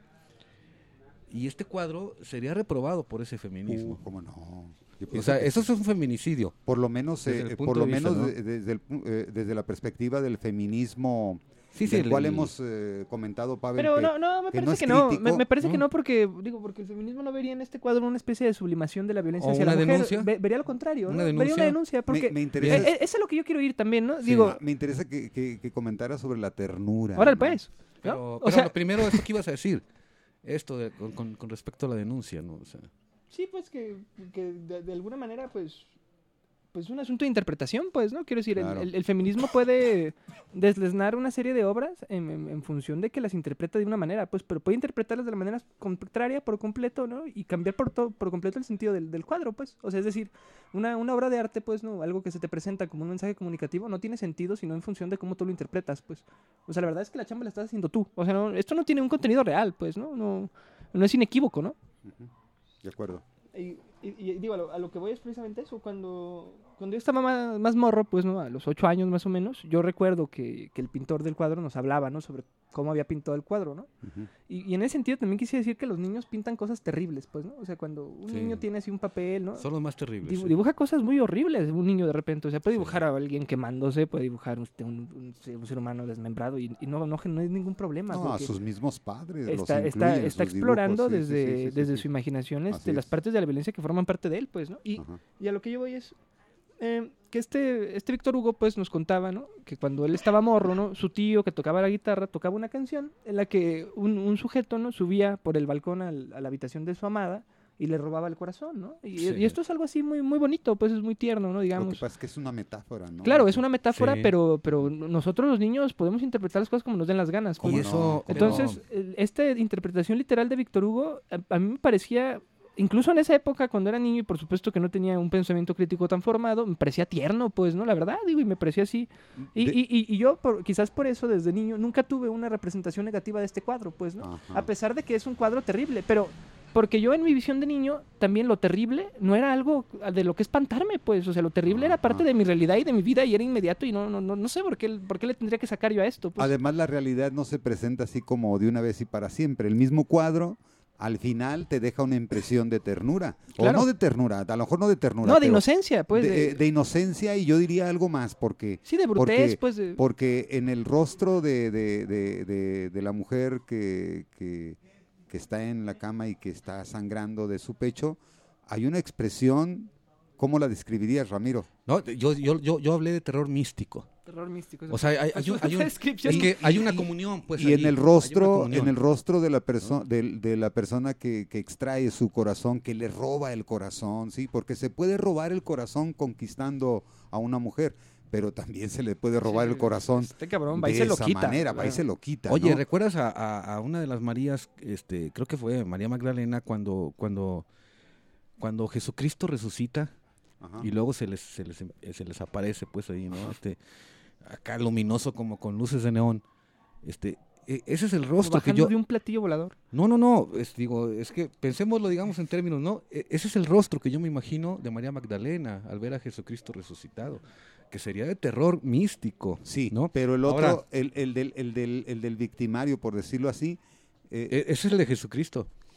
Speaker 3: Y este cuadro sería reprobado por ese feminismo.
Speaker 4: Uh, ¿Cómo no? Yo
Speaker 3: O
Speaker 4: pienso
Speaker 3: sea,
Speaker 4: que
Speaker 3: eso es un feminicidio.
Speaker 4: por lo menos,
Speaker 3: desde
Speaker 4: eh,
Speaker 3: el
Speaker 4: eh,
Speaker 3: punto
Speaker 4: por lo
Speaker 3: de vista,
Speaker 4: menos
Speaker 3: ¿no?
Speaker 4: de- desde, el pu- eh, desde la perspectiva del feminismo
Speaker 3: Sí, sí,
Speaker 4: del
Speaker 3: el-
Speaker 4: cual
Speaker 3: el-
Speaker 4: hemos eh, comentado, Pavel,
Speaker 5: Pero
Speaker 4: que,
Speaker 5: no, no, me
Speaker 4: que no
Speaker 5: parece
Speaker 4: es
Speaker 5: que no.
Speaker 4: crítico,
Speaker 5: Me, me parece que
Speaker 3: ¿no?
Speaker 5: no porque, digo, porque el feminismo no vería en este cuadro una especie de sublimación de la violencia
Speaker 3: ¿O
Speaker 5: hacia
Speaker 3: una
Speaker 5: la mujer.
Speaker 3: denuncia?
Speaker 5: Ve- vería lo contrario,
Speaker 3: ¿Una
Speaker 5: ¿no? Vería
Speaker 3: denuncia?
Speaker 5: una denuncia porque
Speaker 4: Me- me interesa-
Speaker 5: eh, eh, eso es lo que yo quiero oír también, ¿no?
Speaker 3: Sí.
Speaker 5: Digo,
Speaker 4: me interesa que, que, que comentara sobre la ternura.
Speaker 5: órale
Speaker 4: ¿no?
Speaker 5: pues. ¿no?
Speaker 3: Pero,
Speaker 5: O
Speaker 3: pero
Speaker 5: sea,
Speaker 3: lo primero, esto que ibas a decir, esto de- con, con- con respecto a la denuncia, ¿no? O sea,
Speaker 5: sí, pues que, que de, de alguna manera, pues, pues un asunto de interpretación, pues, ¿no? Quiero decir, el-
Speaker 4: Claro.
Speaker 5: el, el feminismo puede deslizar una serie de obras en, en- en función de que las interpreta de una manera, pues, pero puede interpretarlas de la manera contraria por completo, ¿no? Y cambiar por, to- por completo el sentido del, del cuadro, pues. O sea, es decir, una, una obra de arte, pues, ¿no? Algo que se te presenta como un mensaje comunicativo no tiene sentido sino en función de cómo tú lo interpretas, pues. O sea, la verdad es que la chamba la estás haciendo tú. O sea, no, esto no tiene un contenido real, pues, ¿no? No, no es inequívoco, ¿no?
Speaker 4: Ujú. De acuerdo.
Speaker 5: Y, y- y digo, a lo, a lo que voy es precisamente eso. Cuando, cuando yo estaba más, más morro, pues, ¿no? A los ocho años más o menos, yo recuerdo que, que el pintor del cuadro nos hablaba, ¿no? Sobre cómo había pintado el cuadro, ¿no?
Speaker 4: Ujú.
Speaker 5: Y, y en ese sentido también quise decir que los niños pintan cosas terribles, pues, ¿no? O sea, cuando un
Speaker 3: Sí.
Speaker 5: niño tiene así un papel, ¿no?
Speaker 3: son los más terribles.
Speaker 5: Dibu-
Speaker 3: sí.
Speaker 5: Dibuja cosas muy horribles un niño de repente. O sea, puede
Speaker 3: Sí.
Speaker 5: dibujar a alguien quemándose, puede dibujar usted un, un ser- un ser humano desmembrado y, y no, no, no hay ningún problema.
Speaker 4: No, a
Speaker 5: porque
Speaker 4: sus mismos padres los
Speaker 5: está,
Speaker 4: incluye
Speaker 5: está,
Speaker 4: en
Speaker 5: está
Speaker 4: sus
Speaker 5: explorando
Speaker 4: dibujos, sí, sí,
Speaker 5: desde,
Speaker 4: sí, sí,
Speaker 5: desde
Speaker 4: sí.
Speaker 5: su imaginación
Speaker 4: Así
Speaker 5: este, las
Speaker 4: es.
Speaker 5: partes de la violencia que forman parte de él, pues, ¿no? Y,
Speaker 4: Ajá.
Speaker 5: y a lo que yo voy es eh, que este, este Víctor Hugo, pues, nos contaba, ¿no? Que cuando él estaba morro, ¿no? Su tío que tocaba la guitarra tocaba una canción en la que un, un sujeto, ¿no? Subía por el balcón al- a la habitación de su amada y le robaba el corazón, ¿no? Y,
Speaker 3: Sí.
Speaker 5: y esto es algo así muy, muy bonito, pues, es muy tierno, ¿no?
Speaker 4: Lo que
Speaker 5: Digamos.
Speaker 4: pasa es que es una metáfora, ¿no?
Speaker 5: Claro, es una metáfora,
Speaker 3: Sí.
Speaker 5: pero, pero nosotros los niños podemos interpretar las cosas como nos den las ganas.
Speaker 3: Y
Speaker 5: pues.
Speaker 3: eso,
Speaker 4: no?
Speaker 3: pero-
Speaker 5: Entonces, el- esta interpretación literal de Víctor Hugo, a, a mí me parecía, incluso en esa época, cuando era niño y por supuesto que no tenía un pensamiento crítico tan formado, me parecía tierno, pues, ¿no? La verdad, digo, y me parecía así. Y,
Speaker 4: De-
Speaker 5: y, y- y yo, por- quizás por eso, desde niño, nunca tuve una representación negativa de este cuadro, pues, ¿no?
Speaker 4: Ajá.
Speaker 5: A pesar de que es un cuadro terrible, pero porque yo en mi visión de niño, también lo terrible no era algo de lo que espantarme, pues, o sea, lo terrible era parte
Speaker 4: Ajá.
Speaker 5: de mi realidad y de mi vida y era inmediato y no, no, no, no sé por qué, por qué le tendría que sacar yo a esto, pues.
Speaker 4: Además, la realidad no se presenta así como de una vez y para siempre. El mismo cuadro, al final, te deja una impresión de ternura.
Speaker 5: Claro.
Speaker 4: O no de ternura, a lo mejor no de ternura.
Speaker 5: No, de
Speaker 4: pero
Speaker 5: inocencia, pues.
Speaker 4: de,
Speaker 5: de-
Speaker 4: eh, de inocencia, y yo diría algo más, porque,
Speaker 5: sí, de brutez,
Speaker 4: porque-
Speaker 5: pues. de-
Speaker 4: porque en el rostro de, de- de- de- de la mujer que, que- que está en la cama y que está sangrando de su pecho, hay una expresión. ¿Cómo la describirías, Ramiro?
Speaker 3: No, yo, yo, yo, yo hablé de terror místico.
Speaker 5: Terror místico.
Speaker 3: O sea, hay, hay un- hay un-
Speaker 5: descripción.
Speaker 3: es que hay una comunión, pues.
Speaker 4: y
Speaker 3: ahí,
Speaker 4: en el
Speaker 3: hay una
Speaker 4: rostro,
Speaker 3: comunión.
Speaker 4: en el rostro de la persona, de, de la persona que, que extrae su corazón, que le roba el corazón, sí, porque se puede robar el corazón conquistando a una mujer, pero también se le puede robar
Speaker 5: Sí,
Speaker 4: el corazón
Speaker 5: Este cabrón va y
Speaker 4: de
Speaker 5: se lo
Speaker 4: esa
Speaker 5: quita.
Speaker 4: manera, va y
Speaker 5: claro.
Speaker 4: se lo quita.
Speaker 3: Oye,
Speaker 4: ¿no?
Speaker 3: ¿recuerdas a, a- a una de las Marías, este, creo que fue María Magdalena, cuando, cuando, cuando Jesucristo resucita
Speaker 4: Ajá.
Speaker 3: y luego se les, se les, em- se les aparece, pues ahí, ¿no? Este, acá luminoso como con luces de neón. Este, e- ese es el rostro que
Speaker 5: Bajando
Speaker 3: yo.
Speaker 5: de un platillo volador.
Speaker 3: No, no, no. Es, digo, es que pensémoslo, digamos, en términos, ¿no? E- ese es el rostro que yo me imagino de María Magdalena al ver a Jesucristo resucitado, que sería de terror místico.
Speaker 4: Sí,
Speaker 3: ¿no?
Speaker 4: pero el otro,
Speaker 3: Ahora-
Speaker 4: el, el del, el, del, el del victimario, por decirlo así, eh,
Speaker 3: E- ese es el de Jesucristo.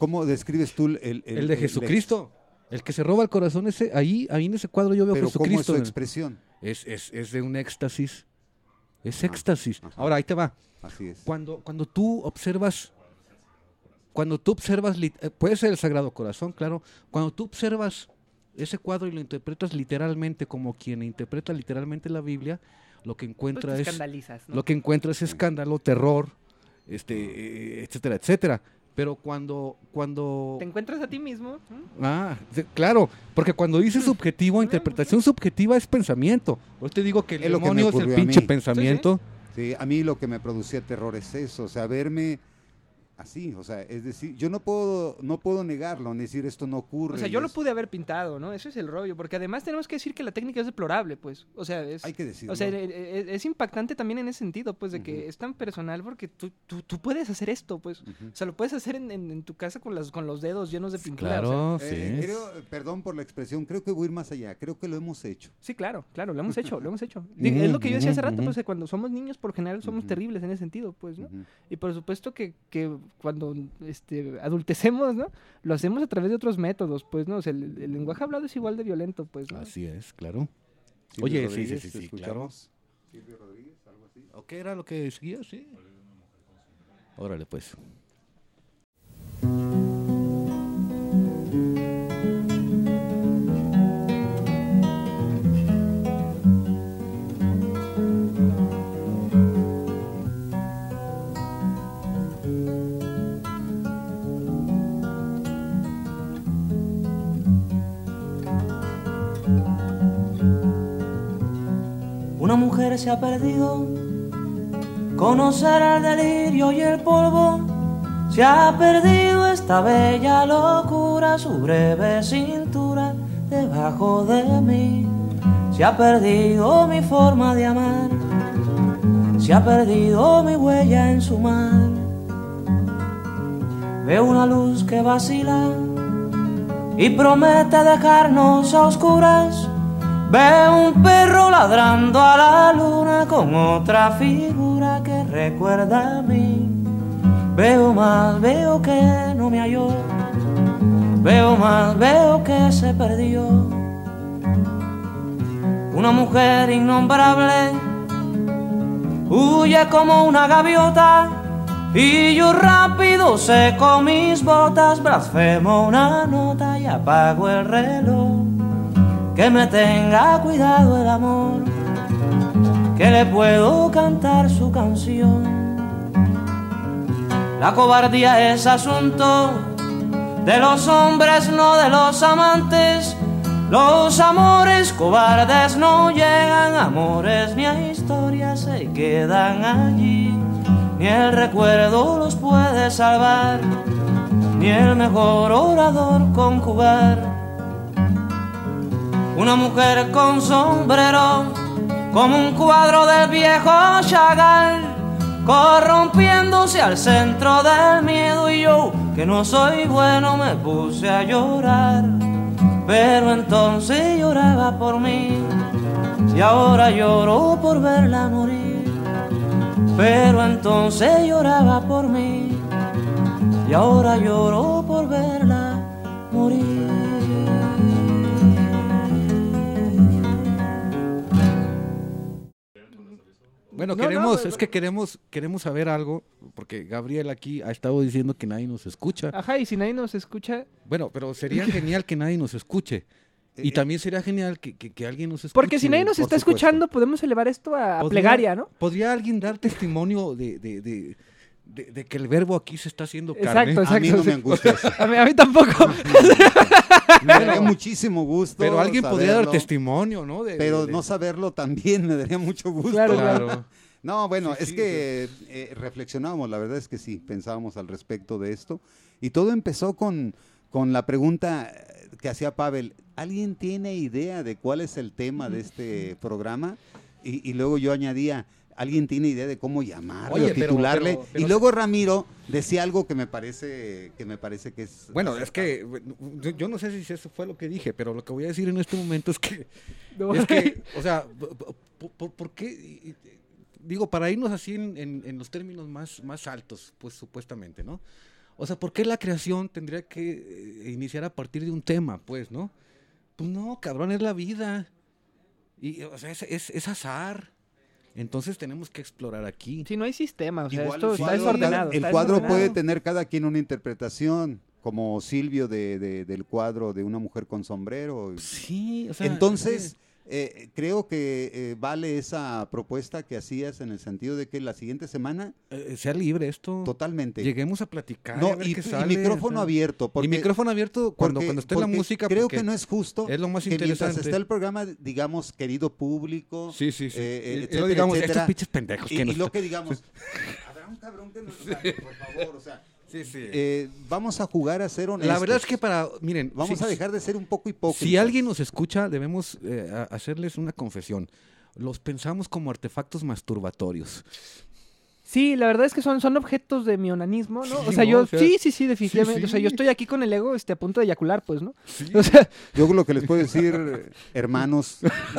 Speaker 4: ¿Cómo describes tú el, el,
Speaker 3: El de Jesucristo. El que se roba el corazón, ese, ahí, ahí en ese cuadro yo veo
Speaker 4: Pero ¿cómo es
Speaker 3: Jesucristo.
Speaker 4: su
Speaker 3: en-
Speaker 4: expresión?
Speaker 3: Es, es, es de un éxtasis. Es
Speaker 4: Ah,
Speaker 3: éxtasis.
Speaker 4: ajá.
Speaker 3: Ahora, ahí te va.
Speaker 4: Así es.
Speaker 3: Cuando, cuando tú observas, cuando tú observas, lit- eh, puede ser el Sagrado Corazón, claro, cuando tú observas ese cuadro y lo interpretas literalmente como quien interpreta literalmente la Biblia, lo que
Speaker 5: Pues
Speaker 3: encuentra
Speaker 5: te
Speaker 3: es,
Speaker 5: escandalizas, ¿no?
Speaker 3: lo que encuentra es escándalo, terror, este, eh, etcétera, etcétera. Pero cuando, cuando,
Speaker 5: Te encuentras a ti mismo. ¿m?
Speaker 3: ah, de- claro, porque cuando dices subjetivo, interpretación subjetiva es pensamiento. Yo te digo que el
Speaker 4: Es lo que me
Speaker 3: demonio es el
Speaker 4: ocurrió a
Speaker 3: pinche
Speaker 4: mí.
Speaker 3: pensamiento.
Speaker 4: Sí, a mí lo que me producía terror es eso, o sea, verme así, o sea, es decir, yo no puedo, no puedo negarlo, ni decir esto no ocurre.
Speaker 5: O sea,
Speaker 4: y
Speaker 5: yo lo
Speaker 4: es-
Speaker 5: pude haber pintado, ¿no? Eso es el rollo, porque además tenemos que decir que la técnica es deplorable, pues. O sea, es...
Speaker 4: Hay que decirlo.
Speaker 5: O sea, e- e- es impactante también en ese sentido, pues, de que
Speaker 4: Ujú.
Speaker 5: es tan personal porque tú, tú, tú puedes hacer esto, pues.
Speaker 4: Ujú.
Speaker 5: O sea, lo puedes hacer en, en- en tu casa con, las, con los dedos llenos de pintura.
Speaker 3: Claro,
Speaker 5: o sea,
Speaker 3: sí.
Speaker 4: Eh, creo, perdón por la expresión, creo que voy a ir más allá, creo que lo hemos hecho.
Speaker 5: sí, claro, claro, lo hemos hecho, lo hemos hecho. Digo, es lo que yo decía hace rato,
Speaker 3: Ujú,
Speaker 5: pues, que cuando somos niños, por general, somos
Speaker 4: Ujú.
Speaker 5: terribles en ese sentido, pues, ¿no?
Speaker 4: Ujú.
Speaker 5: Y por supuesto que, que cuando este, adultecemos, ¿no? Lo hacemos a través de otros métodos, pues, ¿no? O sea, el, el lenguaje hablado es igual de violento, pues, ¿no?
Speaker 3: Así es, claro.
Speaker 4: Silvio
Speaker 3: Oye, sí,
Speaker 4: Rodríguez,
Speaker 3: sí, sí,
Speaker 4: ¿te
Speaker 3: sí,
Speaker 4: escuchamos? Silvio Rodríguez, algo así.
Speaker 3: ¿O qué era lo que seguía? Sí. Órale, pues.
Speaker 7: Una mujer se ha perdido, conocer el delirio y el polvo. Se ha perdido esta bella locura, su breve cintura debajo de mí. Se ha perdido mi forma de amar, se ha perdido mi huella en su mar. Veo una luz que vacila y promete dejarnos a oscuras. Veo un perro ladrando a la luna con otra figura que recuerda a mí. Veo más, veo que no me halló. Veo más, veo que se perdió. Una mujer innombrable huye como una gaviota y yo rápido seco mis botas, blasfemo una nota y apago el reloj. Que me tenga cuidado el amor, que le puedo cantar su canción. La cobardía es asunto de los hombres, no de los amantes. Los amores cobardes no llegan a amores ni a historias, se quedan allí. Ni el recuerdo los puede salvar, ni el mejor orador conjugar. Una mujer con sombrero, como un cuadro del viejo Chagall, corrompiéndose al centro del miedo, y yo, que no soy bueno, me puse a llorar. Pero entonces lloraba por mí, y ahora lloro por verla morir. Pero entonces lloraba por mí, y ahora lloro por verla morir.
Speaker 3: Bueno,
Speaker 5: No, no,
Speaker 3: queremos,
Speaker 5: pero-
Speaker 3: es que queremos, queremos saber algo, porque Gabriel aquí ha estado diciendo que nadie nos escucha.
Speaker 5: Ajá, y si nadie nos escucha...
Speaker 3: Bueno, pero sería genial que nadie nos escuche. Y
Speaker 4: Eh,
Speaker 3: también sería genial que, que- que alguien nos escuche.
Speaker 5: Porque si nadie nos
Speaker 4: por
Speaker 5: está
Speaker 4: supuesto.
Speaker 5: escuchando, podemos elevar esto a, a
Speaker 3: ¿Podría-
Speaker 5: plegaria, ¿no?
Speaker 3: ¿Podría alguien dar testimonio de, de, de, de- de que el verbo aquí se está haciendo carne?
Speaker 5: Exacto, exacto.
Speaker 4: A mí no
Speaker 5: sí.
Speaker 4: me angustia eso.
Speaker 5: A mí, a mí tampoco.
Speaker 4: Me daría muchísimo gusto.
Speaker 3: Pero alguien podría dar
Speaker 4: saberlo,
Speaker 3: testimonio, ¿no? De-
Speaker 4: Pero
Speaker 3: de-
Speaker 4: no saberlo también me daría mucho gusto.
Speaker 5: Claro,
Speaker 3: Claro.
Speaker 4: No, bueno,
Speaker 3: Sí,
Speaker 4: es
Speaker 3: sí,
Speaker 4: que eh, reflexionábamos, la verdad es que sí, pensábamos al respecto de esto. Y todo empezó con, con la pregunta que hacía Pavel, ¿alguien tiene idea de cuál es el tema de este programa? Y, y luego yo añadía, ¿alguien tiene idea de cómo llamarle
Speaker 3: Oye,
Speaker 4: o
Speaker 3: pero-
Speaker 4: titularle?
Speaker 3: pero- pero-
Speaker 4: y luego Ramiro decía algo que me parece que, me parece que es...
Speaker 3: Bueno, es que bueno, yo- yo no sé si eso fue lo que dije, pero lo que voy a decir en este momento es que,
Speaker 5: No.
Speaker 3: es que, o sea, ¿por, por- por qué? Y- y- Digo, para irnos así en, en- en los términos más, más altos, pues supuestamente, ¿no? O sea, ¿por qué la creación tendría que eh, iniciar a partir de un tema, pues, no? Pues no, cabrón, es la vida. Y, o sea, es, es, es azar. Entonces tenemos que explorar aquí.
Speaker 5: Si no hay sistema, o sea,
Speaker 4: Igual
Speaker 5: esto
Speaker 4: el
Speaker 5: está
Speaker 4: cuadro,
Speaker 5: desordenado.
Speaker 4: el
Speaker 5: está
Speaker 4: cuadro
Speaker 5: desordenado.
Speaker 4: puede tener cada quien una interpretación, como Silvio de, de- del cuadro de una mujer con sombrero.
Speaker 3: Sí, o sea...
Speaker 4: Entonces, eh, creo que eh, vale esa propuesta que hacías en el sentido de que la siguiente semana,
Speaker 3: eh, sea libre esto.
Speaker 4: totalmente.
Speaker 3: Lleguemos a platicar.
Speaker 4: No,
Speaker 3: a ver
Speaker 4: y,
Speaker 3: qué
Speaker 4: y
Speaker 3: sale,
Speaker 4: micrófono
Speaker 3: o sea,
Speaker 4: abierto. Porque,
Speaker 3: y micrófono abierto cuando,
Speaker 4: porque-
Speaker 3: cuando esté la
Speaker 4: porque
Speaker 3: música.
Speaker 4: Creo
Speaker 3: porque
Speaker 4: que no es justo
Speaker 3: es lo más
Speaker 4: que mientras
Speaker 3: interesante.
Speaker 4: está el programa, digamos, querido público,
Speaker 3: Sí, sí, sí.
Speaker 4: eh, eh,
Speaker 3: Y- y
Speaker 4: etcétera,
Speaker 3: lo digamos,
Speaker 4: etcétera,
Speaker 3: estos pinches pendejos.
Speaker 4: y,
Speaker 3: que
Speaker 4: y
Speaker 3: nos-
Speaker 4: lo que digamos, habrá un cabrón que nos... Por favor, o sea...
Speaker 3: Sí, sí.
Speaker 4: Eh, vamos a jugar a ser honestos.
Speaker 3: La verdad es que para, miren,
Speaker 4: Vamos
Speaker 3: si-
Speaker 4: a dejar de ser un poco hipócritas.
Speaker 3: Si alguien nos escucha, debemos eh, a- hacerles una confesión. Los pensamos como artefactos masturbatorios.
Speaker 5: Sí, la verdad es que son, son objetos de mi onanismo, ¿no?
Speaker 3: Sí,
Speaker 5: o sea,
Speaker 3: ¿no?
Speaker 5: yo,
Speaker 3: O sea,
Speaker 5: sí, sí, sí, definitivamente.
Speaker 3: sí,
Speaker 5: O sea, yo
Speaker 3: sí.
Speaker 5: estoy aquí con el ego este, a punto de eyacular, pues, ¿no? O sea,
Speaker 4: Yo lo que les puedo decir, hermanos,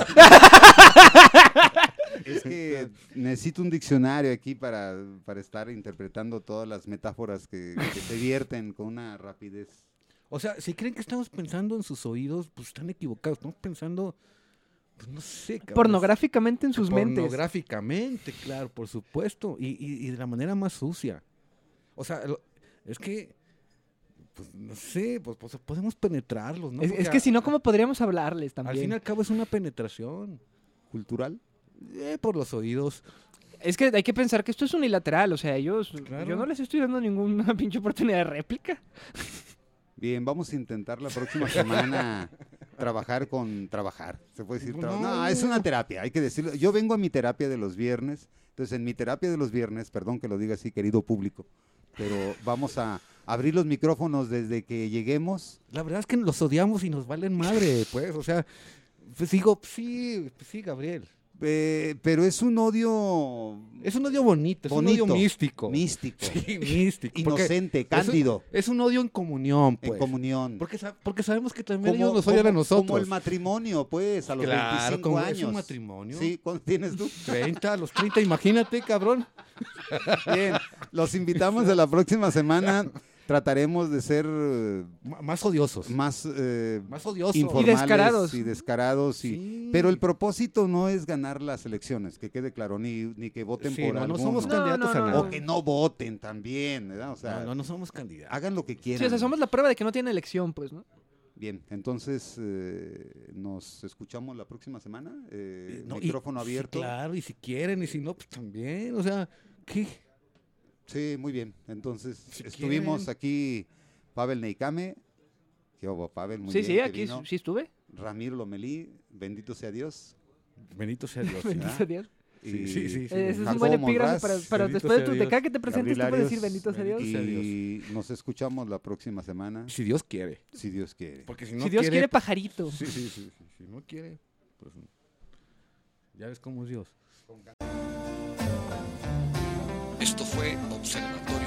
Speaker 4: es que necesito un diccionario aquí para, para estar interpretando todas las metáforas que, que se vierten con una rapidez.
Speaker 3: O sea, si creen que estamos pensando en sus oídos, pues están equivocados. Estamos pensando, pues no sé, cabrón.
Speaker 5: pornográficamente en sus mentes.
Speaker 3: Pornográficamente, claro, por supuesto. Y, y, y de la manera más sucia. O sea, lo- es que, pues no sé, pues, pues, podemos penetrarlos, ¿no?
Speaker 5: Es,
Speaker 3: Porque
Speaker 5: es que
Speaker 3: a-
Speaker 5: si no, ¿cómo podríamos hablarles
Speaker 3: al fin y
Speaker 5: también?
Speaker 3: al cabo es una penetración.
Speaker 4: ¿Cultural?
Speaker 3: Eh, por los oídos.
Speaker 5: Es que hay que pensar que esto es unilateral, o sea, ellos,
Speaker 3: Claro.
Speaker 5: yo no les estoy dando ninguna pinche oportunidad de réplica.
Speaker 4: Bien, vamos a intentar la próxima semana trabajar con trabajar. Se puede decir traba-
Speaker 3: No.
Speaker 4: no, es una terapia, hay que decirlo. Yo vengo a mi terapia de los viernes, entonces en mi terapia de los viernes, perdón que lo diga así, querido público, pero vamos a abrir los micrófonos desde que lleguemos.
Speaker 3: La verdad es que los odiamos y nos valen madre, pues. O sea, pues digo, sí, pues sí, Gabriel.
Speaker 4: Eh, pero es un odio
Speaker 3: Es un odio bonito, es
Speaker 4: bonito,
Speaker 3: un odio místico.
Speaker 4: místico,
Speaker 3: Sí, místico. porque
Speaker 4: inocente,
Speaker 3: es un-
Speaker 4: cándido,
Speaker 3: Es un odio en comunión, pues.
Speaker 4: en comunión.
Speaker 3: Porque, sa- porque sabemos que también
Speaker 4: Como,
Speaker 3: ellos nos odian a
Speaker 4: como-
Speaker 3: nosotros.
Speaker 4: como el matrimonio, pues, a los
Speaker 3: Claro,
Speaker 4: veinticinco
Speaker 3: como
Speaker 4: años.
Speaker 3: es un matrimonio.
Speaker 4: Sí, ¿cuánto tienes tú?
Speaker 3: treinta, a los treinta, imagínate, cabrón.
Speaker 4: Bien, los invitamos a la próxima semana. Trataremos de ser eh,
Speaker 3: M- más odiosos.
Speaker 4: más eh,
Speaker 3: Más odiosos.
Speaker 4: informales
Speaker 5: Y descarados.
Speaker 4: y descarados, y-
Speaker 3: Sí.
Speaker 4: pero el propósito no es ganar las elecciones, que quede claro, ni, ni que voten
Speaker 3: Sí,
Speaker 4: por
Speaker 3: no, no
Speaker 4: alguno.
Speaker 3: somos
Speaker 5: No,
Speaker 3: candidatos
Speaker 5: no,
Speaker 3: a
Speaker 5: no,
Speaker 3: nada.
Speaker 4: O que no voten también, ¿verdad? O sea,
Speaker 3: No, no, no somos candidatos.
Speaker 4: hagan lo que quieran.
Speaker 5: Sí, o sea, somos la prueba de que no tiene elección, pues, ¿no?
Speaker 4: Bien, entonces eh, nos escuchamos la próxima semana. eh,
Speaker 3: Eh, no, y-
Speaker 4: micrófono
Speaker 3: sí,
Speaker 4: abierto.
Speaker 3: claro, y si quieren, y si no, pues también. O sea, ¿qué?
Speaker 4: Sí, muy bien. Entonces
Speaker 3: Si
Speaker 4: estuvimos
Speaker 3: quieren.
Speaker 4: aquí Pavel Neikame. ¿Qué hubo, Pavel? Muy
Speaker 5: sí,
Speaker 4: bien
Speaker 5: sí,
Speaker 4: que
Speaker 5: aquí
Speaker 4: vino.
Speaker 5: sí estuve.
Speaker 4: Ramiro Lomelí, bendito sea Dios.
Speaker 3: Bendito sea Dios.
Speaker 5: Bendito
Speaker 3: ¿verdad?
Speaker 5: sea Dios.
Speaker 3: Sí,
Speaker 4: Y-
Speaker 3: sí, sí, sí.
Speaker 5: Eh, ese es un
Speaker 4: Jacobo
Speaker 5: buen epígrafe
Speaker 4: Monraz,
Speaker 5: para, para
Speaker 3: bendito
Speaker 5: después de
Speaker 3: sea
Speaker 5: tu
Speaker 3: Dios.
Speaker 5: T K que te presentes,
Speaker 4: Gabriel
Speaker 5: tú puedes decir
Speaker 4: Arias,
Speaker 5: bendito sea Dios.
Speaker 3: bendito sea
Speaker 4: Y nos escuchamos la próxima semana,
Speaker 3: Si Dios quiere.
Speaker 4: si Dios quiere.
Speaker 3: Porque si no
Speaker 5: si Dios quiere,
Speaker 3: pues,
Speaker 5: pajarito.
Speaker 3: Sí, sí, sí, sí. Si no quiere, pues no. Ya ves cómo es Dios.
Speaker 2: Esto fue Observatorio